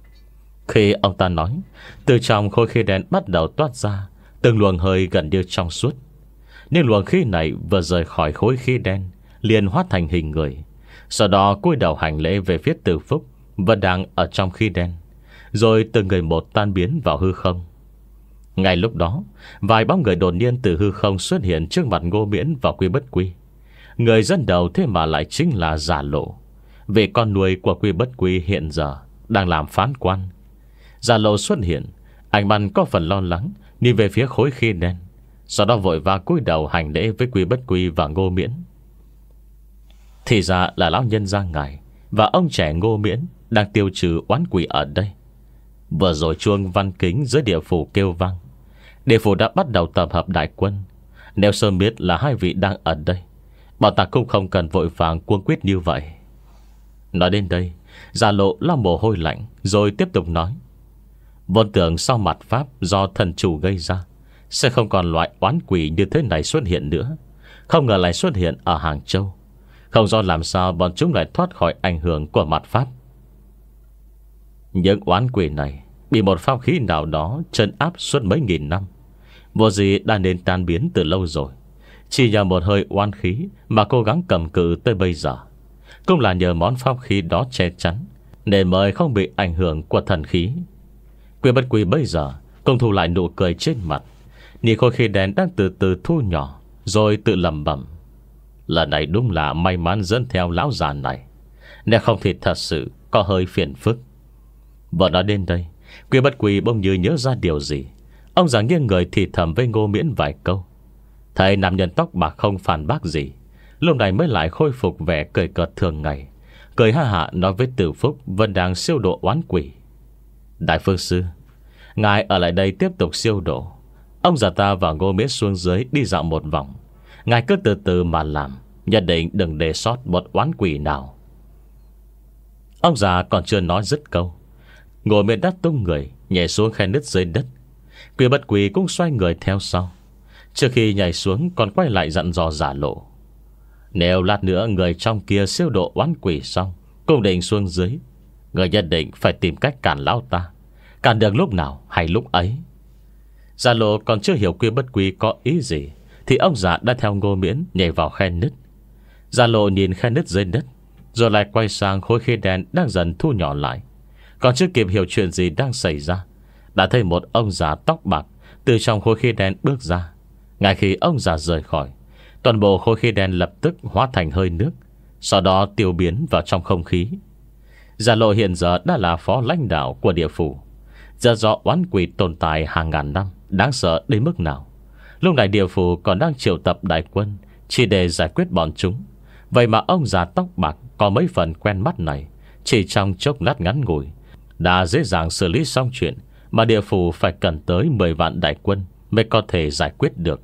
Khi ông ta nói, từ trong khối khí đen bắt đầu toát ra từng luồng hơi gần như trong suốt. Nhưng luồng khí này vừa rời khỏi khối khí đen liền hóa thành hình người, sau đó cúi đầu hành lễ về phía Từ Phúc vẫn đang ở trong khí đen, rồi từng người một tan biến vào hư không. Ngay lúc đó, vài bóng người đột nhiên từ hư không xuất hiện trước mặt Ngô Miễn và Quy Bất Quy. Người dẫn đầu thế mà lại chính là Giả Lộ, vì con nuôi của Quy Bất Quy hiện giờ đang làm phán quan. Giả Lộ xuất hiện, ánh mắt có phần lo lắng, nhìn về phía khối khí đen, sau đó vội vã cúi đầu hành lễ với Quy Bất Quy và Ngô Miễn. Thì ra là lão nhân gia ngài và ông trẻ Ngô Miễn đang tiêu trừ oán quỷ ở đây. Vừa rồi chuông văn kính dưới địa phủ kêu vang, Địa phủ đã bắt đầu tập hợp đại quân. Nếu sớm biết là hai vị đang ở đây, bọn ta cũng không cần vội vàng cuống quyết như vậy. Nói đến đây, Gia Lộ lau mồ hôi lạnh, rồi tiếp tục nói: vốn tưởng sau mặt pháp do thần chủ gây ra sẽ không còn loại oán quỷ như thế này xuất hiện nữa. Không ngờ lại xuất hiện ở Hàng Châu. Không rõ làm sao bọn chúng lại thoát khỏi ảnh hưởng của mặt pháp. Những oán quỷ này bị một pháp khí nào đó trấn áp suốt mấy nghìn năm, vô gì đã nên tan biến từ lâu rồi. Chỉ nhờ một hơi oán khí mà cố gắng cầm cự tới bây giờ, cũng là nhờ món pháp khí đó che chắn, nên mới không bị ảnh hưởng của thần khí. Quy Bất Quy bây giờ cũng thu lại nụ cười trên mặt, nhìn khối khí đen đang từ từ thu nhỏ, rồi tự lẩm bẩm: lần này đúng là may mắn dẫn theo lão già này, nếu không thì thật sự có hơi phiền phức. Vừa nói đến đây, Quy Bất Quy bỗng như nhớ ra điều gì. Ông già nghiêng người thì thầm với Ngô Miễn vài câu. Thấy nam nhân tóc bạc không phản bác gì, lúc này mới lại khôi phục vẻ cười cợt thường ngày, cười ha hả nói với Từ Phúc vẫn đang siêu độ oán quỷ: đại phương sư, ngài ở lại đây tiếp tục siêu độ. Ông già ta và Ngô Miễn xuống dưới đi dạo một vòng. Ngài cứ từ từ mà làm, nhất định đừng để sót một oán quỷ nào. Ông già còn chưa nói dứt câu, Ngô Miễn đã tung người nhảy xuống khe nứt dưới đất. Quy Bất Quy cũng xoay người theo sau. Trước khi nhảy xuống còn quay lại dặn dò Giả Lộ: nếu lát nữa người trong kia siêu độ oán quỷ xong cũng định xuống dưới, người nhất định phải tìm cách cản lão ta. Cản được lúc nào hay lúc ấy. Giả Lộ còn chưa hiểu Quy Bất Quy có ý gì, thì ông già đã theo Ngô Miễn nhảy vào khe nứt. Giả Lộ nhìn khe nứt dưới đất, rồi lại quay sang khối khí đen đang dần thu nhỏ lại. Còn chưa kịp hiểu chuyện gì đang xảy ra, đã thấy một ông già tóc bạc từ trong khối khí đen bước ra. Ngay khi ông già rời khỏi, toàn bộ khối khí đen lập tức hóa thành hơi nước, sau đó tiêu biến vào trong không khí. Giả Lộ hiện giờ đã là phó lãnh đạo của địa phủ, giờ rõ oán quỷ tồn tại hàng ngàn năm đáng sợ đến mức nào. Lúc này địa phủ còn đang triệu tập đại quân chỉ để giải quyết bọn chúng. Vậy mà ông già tóc bạc có mấy phần quen mắt này, chỉ trong chốc lát ngắn ngủi đã dễ dàng xử lý xong chuyện mà địa phủ phải cần tới mười vạn đại quân mới có thể giải quyết được.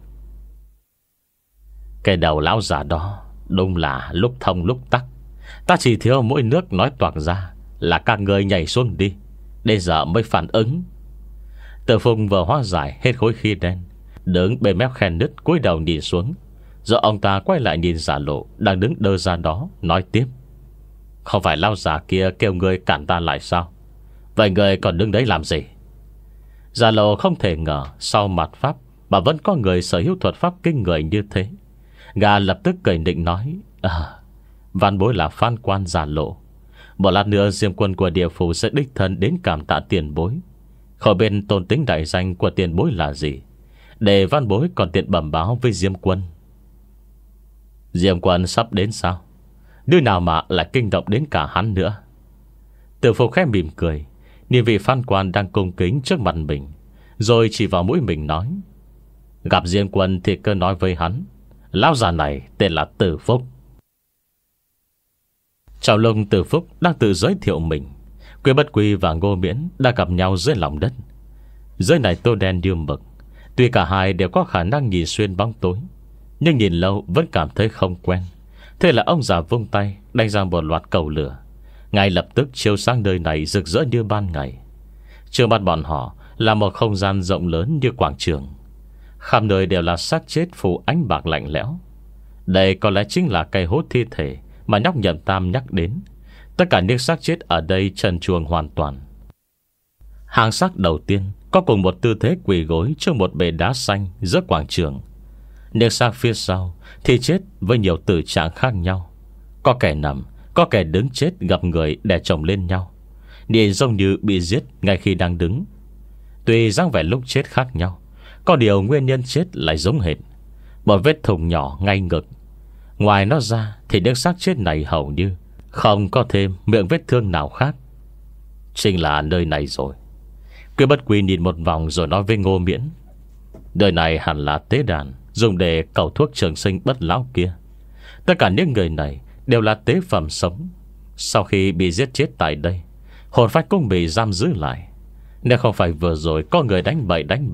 Cái đầu lão già đó đúng là lúc thông lúc tắc. Ta chỉ thiếu mỗi nước nói toạc ra là các người nhảy xuống đi, bây giờ mới phản ứng. Từ Phùng vừa hóa giải hết khối khí đen, đứng bên mép khe nứt cúi đầu nhìn xuống. Rồi ông ta quay lại nhìn Giả Lộ đang đứng đơ ra đó, nói tiếp: không phải lão già kia kêu người cản ta lại sao? Vậy người còn đứng đấy làm gì? Giả Lộ không thể ngờ sau mặt pháp mà vẫn có người sở hữu thuật pháp kinh người như thế. Gà lập tức cười định nói: à, văn bối là Phan Quan Giả Lộ. Một lát nữa Diêm quân của địa phủ sẽ đích thân đến cảm tạ tiền bối. Khỏi bên tôn tính đại danh của tiền bối là gì, để văn bối còn tiện bẩm báo với Diêm quân. Diêm quân sắp đến sao? Đứa nào mà lại kinh động đến cả hắn nữa? Từ Phục khẽ mỉm cười, nhìn vị Phan Quan đang cung kính trước mặt mình, rồi chỉ vào mũi mình nói: gặp Diêm quân thì cứ nói với hắn, lão già này tên là Từ Phúc. Trong lúc Từ Phúc đang tự giới thiệu mình, Quy Bất Quy và Ngô Miễn đã gặp nhau dưới lòng đất. Dưới này tô đen như mực. Tuy cả hai đều có khả năng nhìn xuyên bóng tối, nhưng nhìn lâu vẫn cảm thấy không quen. Thế là ông già vung tay đánh ra một loạt cầu lửa, ngay lập tức chiếu sáng nơi này rực rỡ như ban ngày. Trước mặt bọn họ là một không gian rộng lớn như quảng trường. Khắp nơi đều là xác chết phủ ánh bạc lạnh lẽo. Đây có lẽ chính là cây hốt thi thể mà nhóc Nhậm Tam nhắc đến. Tất cả những xác chết ở đây trần truồng hoàn toàn. Hàng xác đầu tiên có cùng một tư thế quỳ gối trước một bệ đá xanh giữa quảng trường. Những xác phía sau thì chết với nhiều tử trạng khác nhau. Có kẻ nằm, có kẻ đứng chết gặp người đè chồng lên nhau, nhìn giống như bị giết ngay khi đang đứng. Tuy dáng vẻ lúc chết khác nhau, có điều nguyên nhân chết lại giống hệt. Một vết thủng nhỏ ngay ngực. Ngoài nó ra thì những xác chết này hầu như không có thêm miệng vết thương nào khác. Chính là nơi này rồi. Quy Bất Quy nhìn một vòng rồi nói với Ngô Miễn: nơi này hẳn là tế đàn dùng để cầu thuốc trường sinh bất lão kia. Tất cả những người này đều là tế phẩm sống. Sau khi bị giết chết tại đây, hồn phách cũng bị giam giữ lại. Nếu không phải vừa rồi có người đánh bậy đánh bạ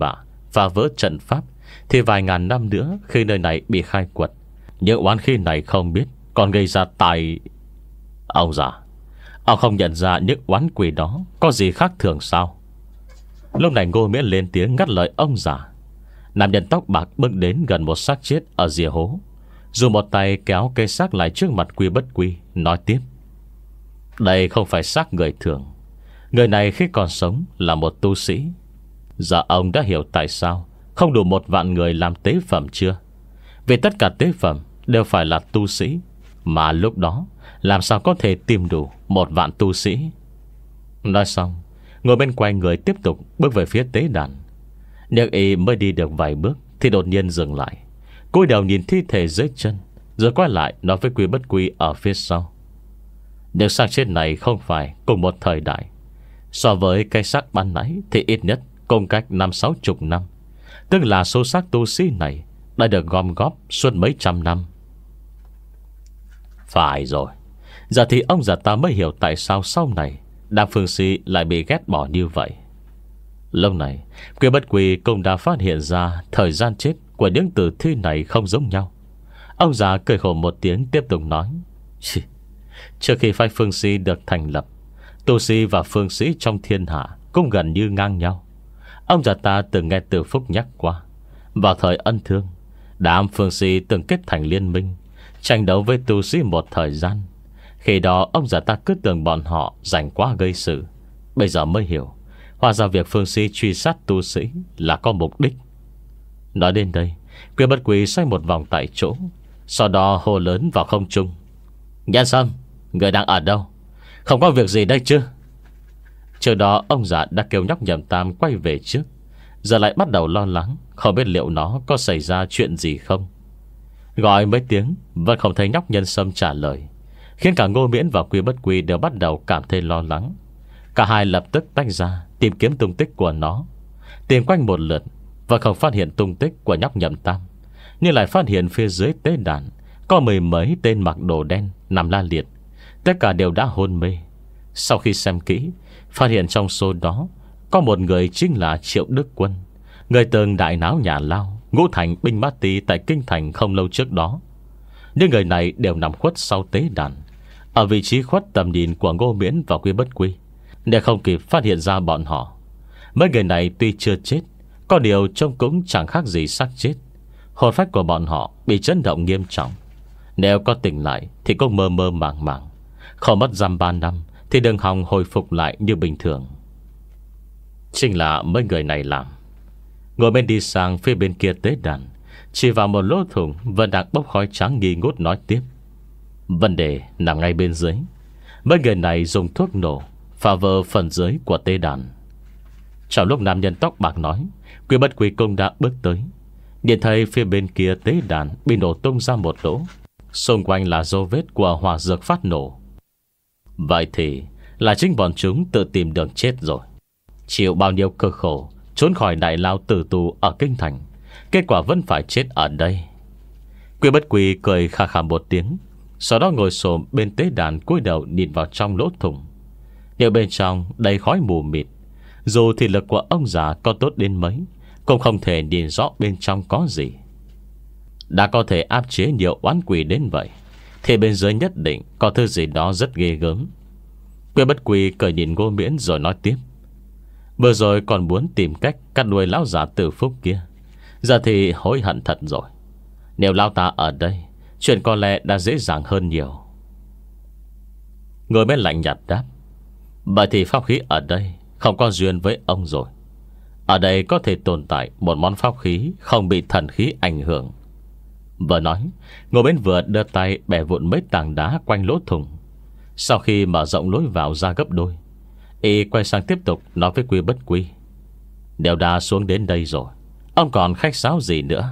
phá vỡ trận pháp, thì vài ngàn năm nữa khi nơi này bị khai quật, những oán khí này không biết còn gây ra tại... Ông già, ông không nhận ra những oán quỷ đó có gì khác thường sao? Lúc này Ngô Miễn lên tiếng ngắt lời ông già. Nam nhân tóc bạc bước đến gần một xác chết ở rìa hố, dùng một tay kéo cây xác lại trước mặt Quy Bất Quy, nói tiếp: Đây không phải xác người thường. Người này khi còn sống là một tu sĩ. Giờ ông đã hiểu tại sao không đủ một vạn người làm tế phẩm chưa? Vì tất cả tế phẩm đều phải là tu sĩ, mà lúc đó làm sao có thể tìm đủ một vạn tu sĩ? Nói xong, ngồi bên quanh người tiếp tục bước về phía tế đàn. Nhưng y mới đi được vài bước thì đột nhiên dừng lại, cúi đầu nhìn thi thể dưới chân, rồi quay lại nói với Quy Bất Quy ở phía sau: Những xác chết này không phải cùng một thời đại. So với cái xác ban nãy thì ít nhất cùng cách năm sáu chục năm, tức là số xác tu sĩ này đã được gom góp suốt mấy trăm năm. Phải rồi. Giờ thì ông già ta mới hiểu tại sao sau này Đàm Phương Si lại bị ghét bỏ như vậy. Lúc này Quy Bất Quy cũng đã phát hiện ra thời gian chết của những tử thi này không giống nhau. Ông già cười khổ một tiếng, tiếp tục nói: Trước khi phái Phương Si được thành lập, tu sĩ và phương sĩ trong thiên hạ cũng gần như ngang nhau. Ông già ta từng nghe Từ Phúc nhắc qua, vào thời Ân Thương, Đám phương sĩ từng kết thành liên minh, tranh đấu với tu sĩ một thời gian. Khi đó ông già ta cứ tưởng bọn họ rảnh quá gây sự. Bây giờ mới hiểu, hóa ra việc phương sĩ truy sát tu sĩ là có mục đích. Nói đến đây, Quy Bất Quy xoay một vòng tại chỗ, sau đó hô lớn vào không trung: Nhân Sâm, người đang ở đâu? Không có việc gì đây chứ? Trước đó ông già đã kêu nhóc Nhậm Tam quay về trước, giờ lại bắt đầu lo lắng, không biết liệu nó có xảy ra chuyện gì không. Gọi mấy tiếng vẫn không thấy nhóc Nhân Sâm trả lời, khiến cả Ngô Miễn và Quy Bất Quy đều bắt đầu cảm thấy lo lắng. Cả hai lập tức tách ra tìm kiếm tung tích của nó. Tìm quanh một lượt và không phát hiện tung tích của nhóc Nhậm Tam, nhưng lại phát hiện phía dưới tế đàn có mười mấy tên mặc đồ đen nằm la liệt, tất cả đều đã hôn mê. Sau khi xem kỹ, phát hiện trong số đó có một người chính là Triệu Đức Quân, người từng đại náo nhà Lao, ngũ thành binh mã tý tại kinh thành không lâu trước đó. Những người này đều nằm khuất sau tế đàn, ở vị trí khuất tầm nhìn của Ngô Miễn và Quy Bất Quy, để không kịp phát hiện ra bọn họ. Mấy người này tuy chưa chết, có điều trông cũng chẳng khác gì xác chết. Hồn phách của bọn họ bị chấn động nghiêm trọng, nếu có tỉnh lại thì cũng mơ mơ màng màng, không mất dăm ba năm thì đừng hòng hồi phục lại như bình thường. Chính là mấy người này làm. Ngồi bên đi sang phía bên kia tế đàn, chỉ vào một lỗ thủng vẫn đang bốc khói trắng nghi ngút, nói tiếp: Vấn đề nằm ngay bên dưới. Mấy người này dùng thuốc nổ phá vỡ phần dưới của tế đàn. Trong lúc nam nhân tóc bạc nói, Quy Bất Quy cũng đã bước tới, nhìn thấy phía bên kia tế đàn bị nổ tung ra một lỗ, xung quanh là dấu vết của hỏa dược phát nổ. Vậy thì là chính bọn chúng tự tìm đường chết rồi. Chịu bao nhiêu cơ khổ trốn khỏi đại lao tử tù ở kinh thành, kết quả vẫn phải chết ở đây. Quy Bất Quy cười khà khà một tiếng, sau đó ngồi xổm bên tế đàn, cúi đầu nhìn vào trong lỗ thủng. Nhưng bên trong đầy khói mù mịt, dù thị lực của ông già có tốt đến mấy cũng không thể nhìn rõ bên trong có gì. Đã có thể áp chế nhiều oán quỷ đến vậy thì bên dưới nhất định có thứ gì đó rất ghê gớm. Quy Bất Quy cười nhìn Ngô Miễn rồi nói tiếp: Vừa rồi còn muốn tìm cách cắt đuôi lão già Từ Phúc kia, giờ thì hối hận thật rồi. Nếu lão ta ở đây, chuyện có lẽ đã dễ dàng hơn nhiều. Ngồi bên lạnh nhạt đáp: Bởi thì pháp khí ở đây không có duyên với ông rồi. Ở đây có thể tồn tại một món pháp khí không bị thần khí ảnh hưởng. Vừa nói, Ngô Miễn vừa đưa tay bẻ vụn mấy tảng đá quanh lỗ thủng. Sau khi mở rộng lối vào ra gấp đôi, y quay sang tiếp tục nói với Quy Bất Quy: Đều đã xuống đến đây rồi, ông còn khách sáo gì nữa?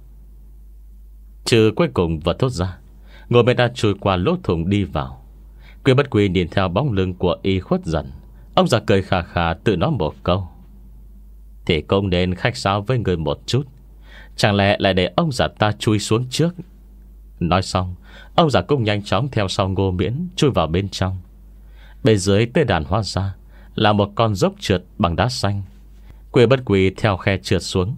Trừ cuối cùng vừa thốt ra, Ngô Miễn đã chui qua lỗ thủng đi vào. Quy Bất Quy nhìn theo bóng lưng của y khuất dần, ông già cười khà khà tự nói một câu: Thì cũng nên khách sáo với người một chút, chẳng lẽ lại để ông già ta chui xuống trước? Nói xong, ông già cũng nhanh chóng theo sau Ngô Miễn chui vào bên trong. Bên dưới tế đàn hóa ra là một con dốc trượt bằng đá xanh. Quy Bất Quy theo khe trượt xuống,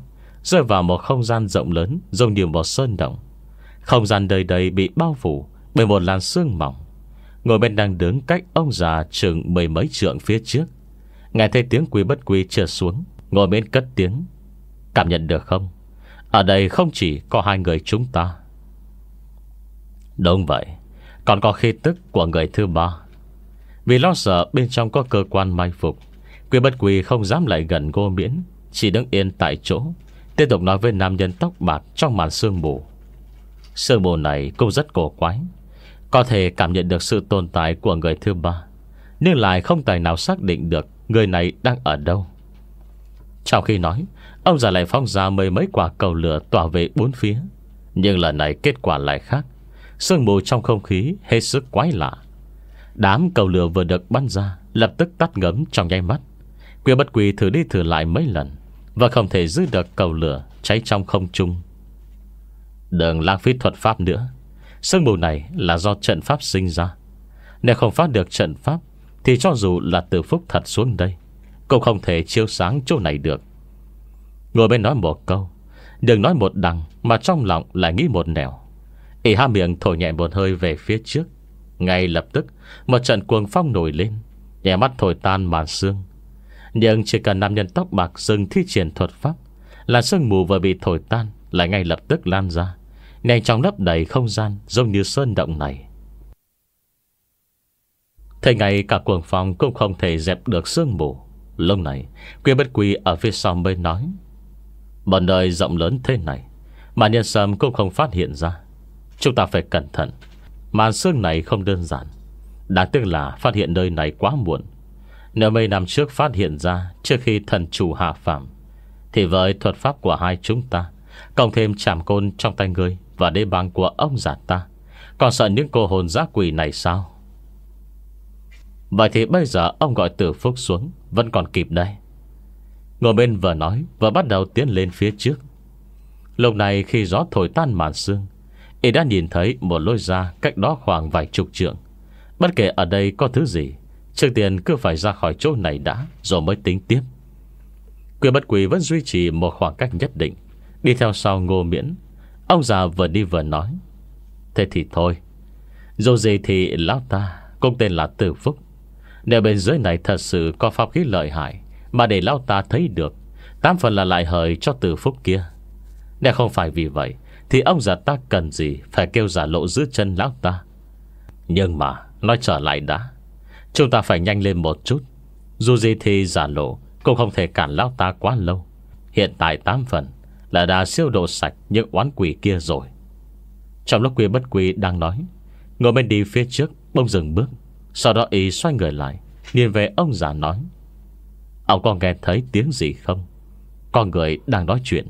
rơi vào một không gian rộng lớn, giống như một sơn động. Không gian nơi đây bị bao phủ bởi một làn sương mỏng. Ngồi bên đang đứng cách ông già chừng mười mấy trượng phía trước, nghe thấy tiếng Quy Bất Quy trượt xuống, ngồi bên cất tiếng: "Cảm nhận được không? Ở đây không chỉ có hai người chúng ta." "Đúng vậy, còn có khí tức của người thứ ba." Vì lo sợ bên trong có cơ quan mai phục, Quy Bất Quy không dám lại gần Ngô Miễn, chỉ đứng yên tại chỗ, tiếp tục nói với nam nhân tóc bạc trong màn sương mù. Sương mù này cũng rất cổ quái, có thể cảm nhận được sự tồn tại của người thứ ba, nhưng lại không tài nào xác định được người này đang ở đâu. Trong khi nói, ông già lại phóng ra mười mấy quả cầu lửa tỏa về bốn phía. Nhưng lần này kết quả lại khác. Sương mù trong không khí hết sức quái lạ. Đám cầu lửa vừa được bắn ra lập tức tắt ngấm trong nháy mắt. Quy Bất Quy thử đi thử lại mấy lần và không thể giữ được cầu lửa cháy trong không trung. Đừng lãng phí thuật pháp nữa. Sương mù này là do trận pháp sinh ra. Nếu không phát được trận pháp thì cho dù là Từ Phúc thật xuống đây cũng không thể chiếu sáng chỗ này được. Ngồi bên nói một câu, đừng nói một đằng mà trong lòng lại nghĩ một nẻo. Ý há miệng thổi nhẹ một hơi về phía trước. Ngay lập tức một trận cuồng phong nổi lên, nhẹ mắt thổi tan màn sương. Nhưng chỉ cần nam nhân tóc bạc dừng thi triển thuật pháp, là sương mù vừa bị thổi tan lại ngay lập tức lan ra, nhanh chóng lấp đầy không gian giống như sơn động này. Thế ngay cả cuồng phong cũng không thể dẹp được sương mù. Lúc này Quy Bất Quy ở phía sau mới nói: "Một nơi rộng lớn thế này mà nhân sâm cũng không phát hiện ra, chúng ta phải cẩn thận. Màn sương này không đơn giản. Đáng tiếc là phát hiện nơi này quá muộn. Nếu mấy năm trước phát hiện ra trước khi thần chủ hạ phàm, thì với thuật pháp của hai chúng ta, cộng thêm trảm côn trong tay ngươi và đế băng của ông già ta, còn sợ những cô hồn dã quỷ này sao? Vậy thì bây giờ ông gọi Từ Phúc xuống vẫn còn kịp đây." Ngồi bên vừa nói vừa bắt đầu tiến lên phía trước. Lúc này khi gió thổi tan màn sương, y đã nhìn thấy một lối ra cách đó khoảng vài chục trượng. Bất kể ở đây có thứ gì, trước tiên cứ phải ra khỏi chỗ này đã, rồi mới tính tiếp. Quy Bất Quy vẫn duy trì một khoảng cách nhất định, đi theo sau Ngô Miễn. Ông già vừa đi vừa nói: "Thế thì thôi, dù gì thì lão ta cũng tên là Từ Phúc. Nếu bên dưới này thật sự có pháp khí lợi hại mà để lão ta thấy được, tám phần là lại hời cho Từ Phúc kia. Nếu không phải vì vậy thì ông già ta cần gì phải kêu giả lộ giữ chân lão ta. Nhưng mà nói trở lại đã, chúng ta phải nhanh lên một chút. Dù gì thì giả lộ cũng không thể cản lão ta quá lâu. Hiện tại tám phần là đã siêu độ sạch những oán quỷ kia rồi." Trong lúc Quy Bất Quy đang nói, ngồi bên đi phía trước bỗng dừng bước. Sau đó y xoay người lại, nhìn về ông già nói: "Ông có nghe thấy tiếng gì không? Có người đang nói chuyện."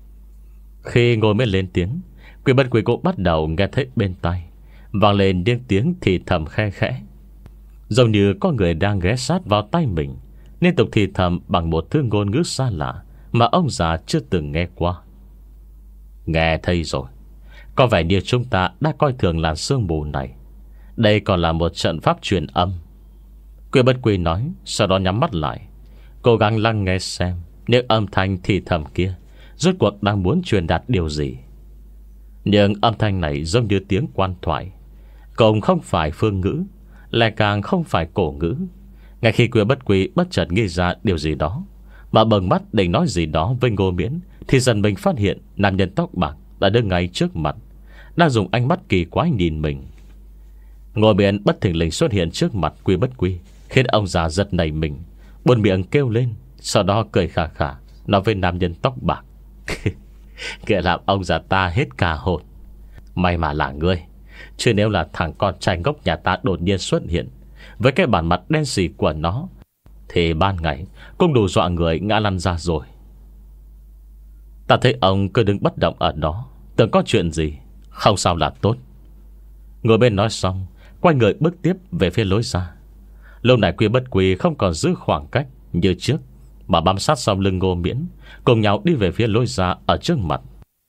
Khi ngồi mới lên tiếng, Quy Bất Quy cũng bắt đầu nghe thấy bên tai vang lên những tiếng thì thầm khe khẽ, giống như có người đang ghé sát vào tai mình, liên tục thì thầm bằng một thứ ngôn ngữ xa lạ mà ông già chưa từng nghe qua. "Nghe thấy rồi. Có vẻ như chúng ta đã coi thường làn sương mù này. Đây còn là một trận pháp truyền âm." Quy Bất Quy nói, sau đó nhắm mắt lại, cố gắng lắng nghe xem những âm thanh thì thầm kia rốt cuộc đang muốn truyền đạt điều gì. Nhưng âm thanh này giống như tiếng quan thoại, cũng không phải phương ngữ, lại càng không phải cổ ngữ. Ngay khi Quy Bất Quy bất chợt nghĩ ra điều gì đó, mà bừng mắt định nói gì đó với Ngô Miễn, thì dần mình phát hiện nam nhân tóc bạc đã đứng ngay trước mặt, đang dùng ánh mắt kỳ quái nhìn mình. Ngô Miễn bất thình lình xuất hiện trước mặt Quy Bất Quy, khiến ông già giật nảy mình, buồn miệng kêu lên, sau đó cười khà khà nói với nam nhân tóc bạc: "Kìa làm ông già ta hết cả hồn. May mà là ngươi, chứ nếu là thằng con trai ngốc nhà ta đột nhiên xuất hiện với cái bản mặt đen xì của nó, thì ban ngày cũng đủ dọa người ngã lăn ra rồi." Ta thấy ông cứ đứng bất động ở đó, tưởng có chuyện gì, không sao là tốt. Ngồi bên nói xong, quay người bước tiếp về phía lối ra. Lúc này Quy Bất Quy không còn giữ khoảng cách như trước, mà bám sát sau lưng Ngô Miễn, cùng nhau đi về phía lối ra ở trước mặt.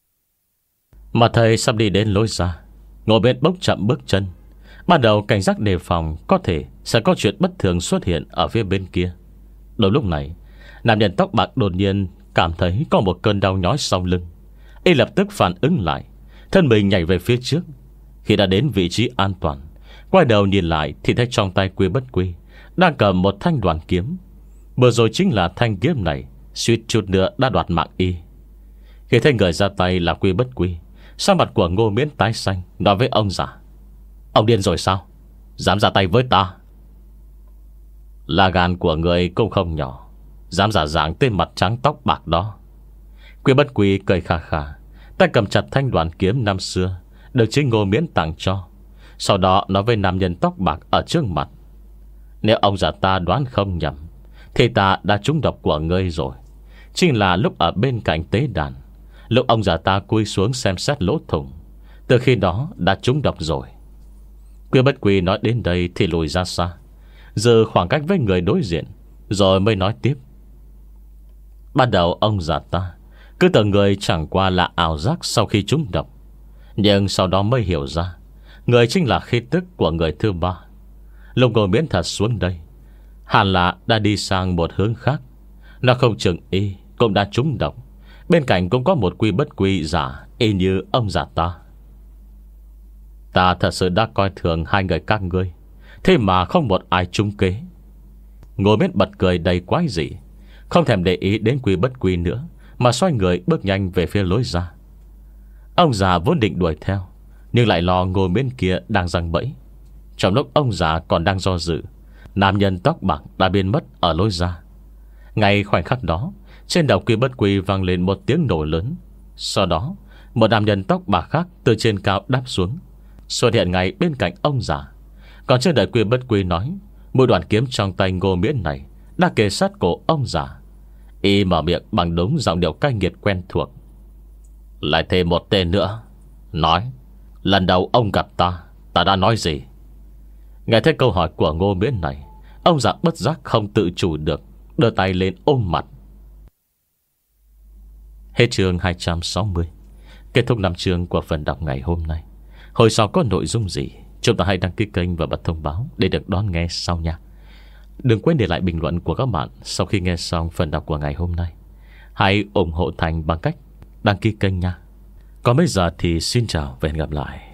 Mà thầy sắp đi đến lối ra, Ngô Miễn bốc chậm bước chân, bắt đầu cảnh giác đề phòng có thể sẽ có chuyện bất thường xuất hiện ở phía bên kia. Đầu lúc này, nam nhân tóc bạc đột nhiên cảm thấy có một cơn đau nhói sau lưng. Y lập tức phản ứng lại, thân mình nhảy về phía trước. Khi đã đến vị trí an toàn, quay đầu nhìn lại thì thấy trong tay Quy Bất Quy đang cầm một thanh đoàn kiếm. Vừa rồi chính là thanh kiếm này suýt chút nữa đã đoạt mạng y. Khi thấy người ra tay là Quy Bất Quy, sắc mặt của Ngô Miễn tái xanh, nói với ông già: Ông điên rồi sao? Dám ra tay với ta? Là gan của người cũng không nhỏ, dám giả dạng tên mặt trắng tóc bạc đó. Quy Bất Quy cười khà khà, tay cầm chặt thanh đoàn kiếm năm xưa được chính Ngô Miễn tặng cho. Sau đó nói với nam nhân tóc bạc ở trước mặt: Nếu ông già ta đoán không nhầm thì ta đã trúng độc của ngươi rồi. Chính là lúc ở bên cạnh tế đàn, lúc ông già ta cúi xuống xem xét lỗ thủng, từ khi đó đã trúng độc rồi. Quy Bất Quy nói đến đây thì lùi ra xa, giữ khoảng cách với người đối diện, rồi mới nói tiếp: Ban đầu ông già ta cứ tưởng người chẳng qua là ảo giác sau khi trúng độc, nhưng sau đó mới hiểu ra người chính là khí tức của người thứ ba. Lúc Ngô Miễn thật xuống đây, hẳn là đã đi sang một hướng khác. Nó không chừng y cũng đã trúng độc. Bên cạnh cũng có một Quy Bất Quy giả y như ông già ta. Ta thật sự đã coi thường hai người các ngươi, thế mà không một ai trúng kế. Ngô Miễn bật cười đầy quái dị, không thèm để ý đến Quy Bất Quy nữa, mà xoay người bước nhanh về phía lối ra. Ông già vốn định đuổi theo, nhưng lại lo Ngô Miễn kia đang giăng bẫy. Trong lúc ông già còn đang do dự, nam nhân tóc bạc đã biến mất ở lối ra. Ngay khoảnh khắc đó, trên đầu Quy Bất Quy vang lên một tiếng nổ lớn. Sau đó, một nam nhân tóc bạc khác từ trên cao đáp xuống, xuất hiện ngay bên cạnh ông già. Còn chưa đợi Quy Bất Quy nói, mũi đoàn kiếm trong tay Ngô Miễn này đã kề sát cổ ông già. Y mở miệng bằng đúng giọng điệu cay nghiệt quen thuộc: Lại thêm một tên nữa. Nói, lần đầu ông gặp ta, ta đã nói gì? Nghe thấy câu hỏi của Ngô Miễn này, ông già bất giác không tự chủ được, đưa tay lên ôm mặt. Hết chương hai trăm sáu mươi. Kết thúc năm chương của phần đọc ngày hôm nay. Hồi sau có nội dung gì, chúng ta hãy đăng ký kênh và bật thông báo để được đón nghe sau nha. Đừng quên để lại bình luận của các bạn sau khi nghe xong phần đọc của ngày hôm nay. Hãy ủng hộ Thành bằng cách đăng ký kênh nha. Còn bây giờ thì xin chào và hẹn gặp lại.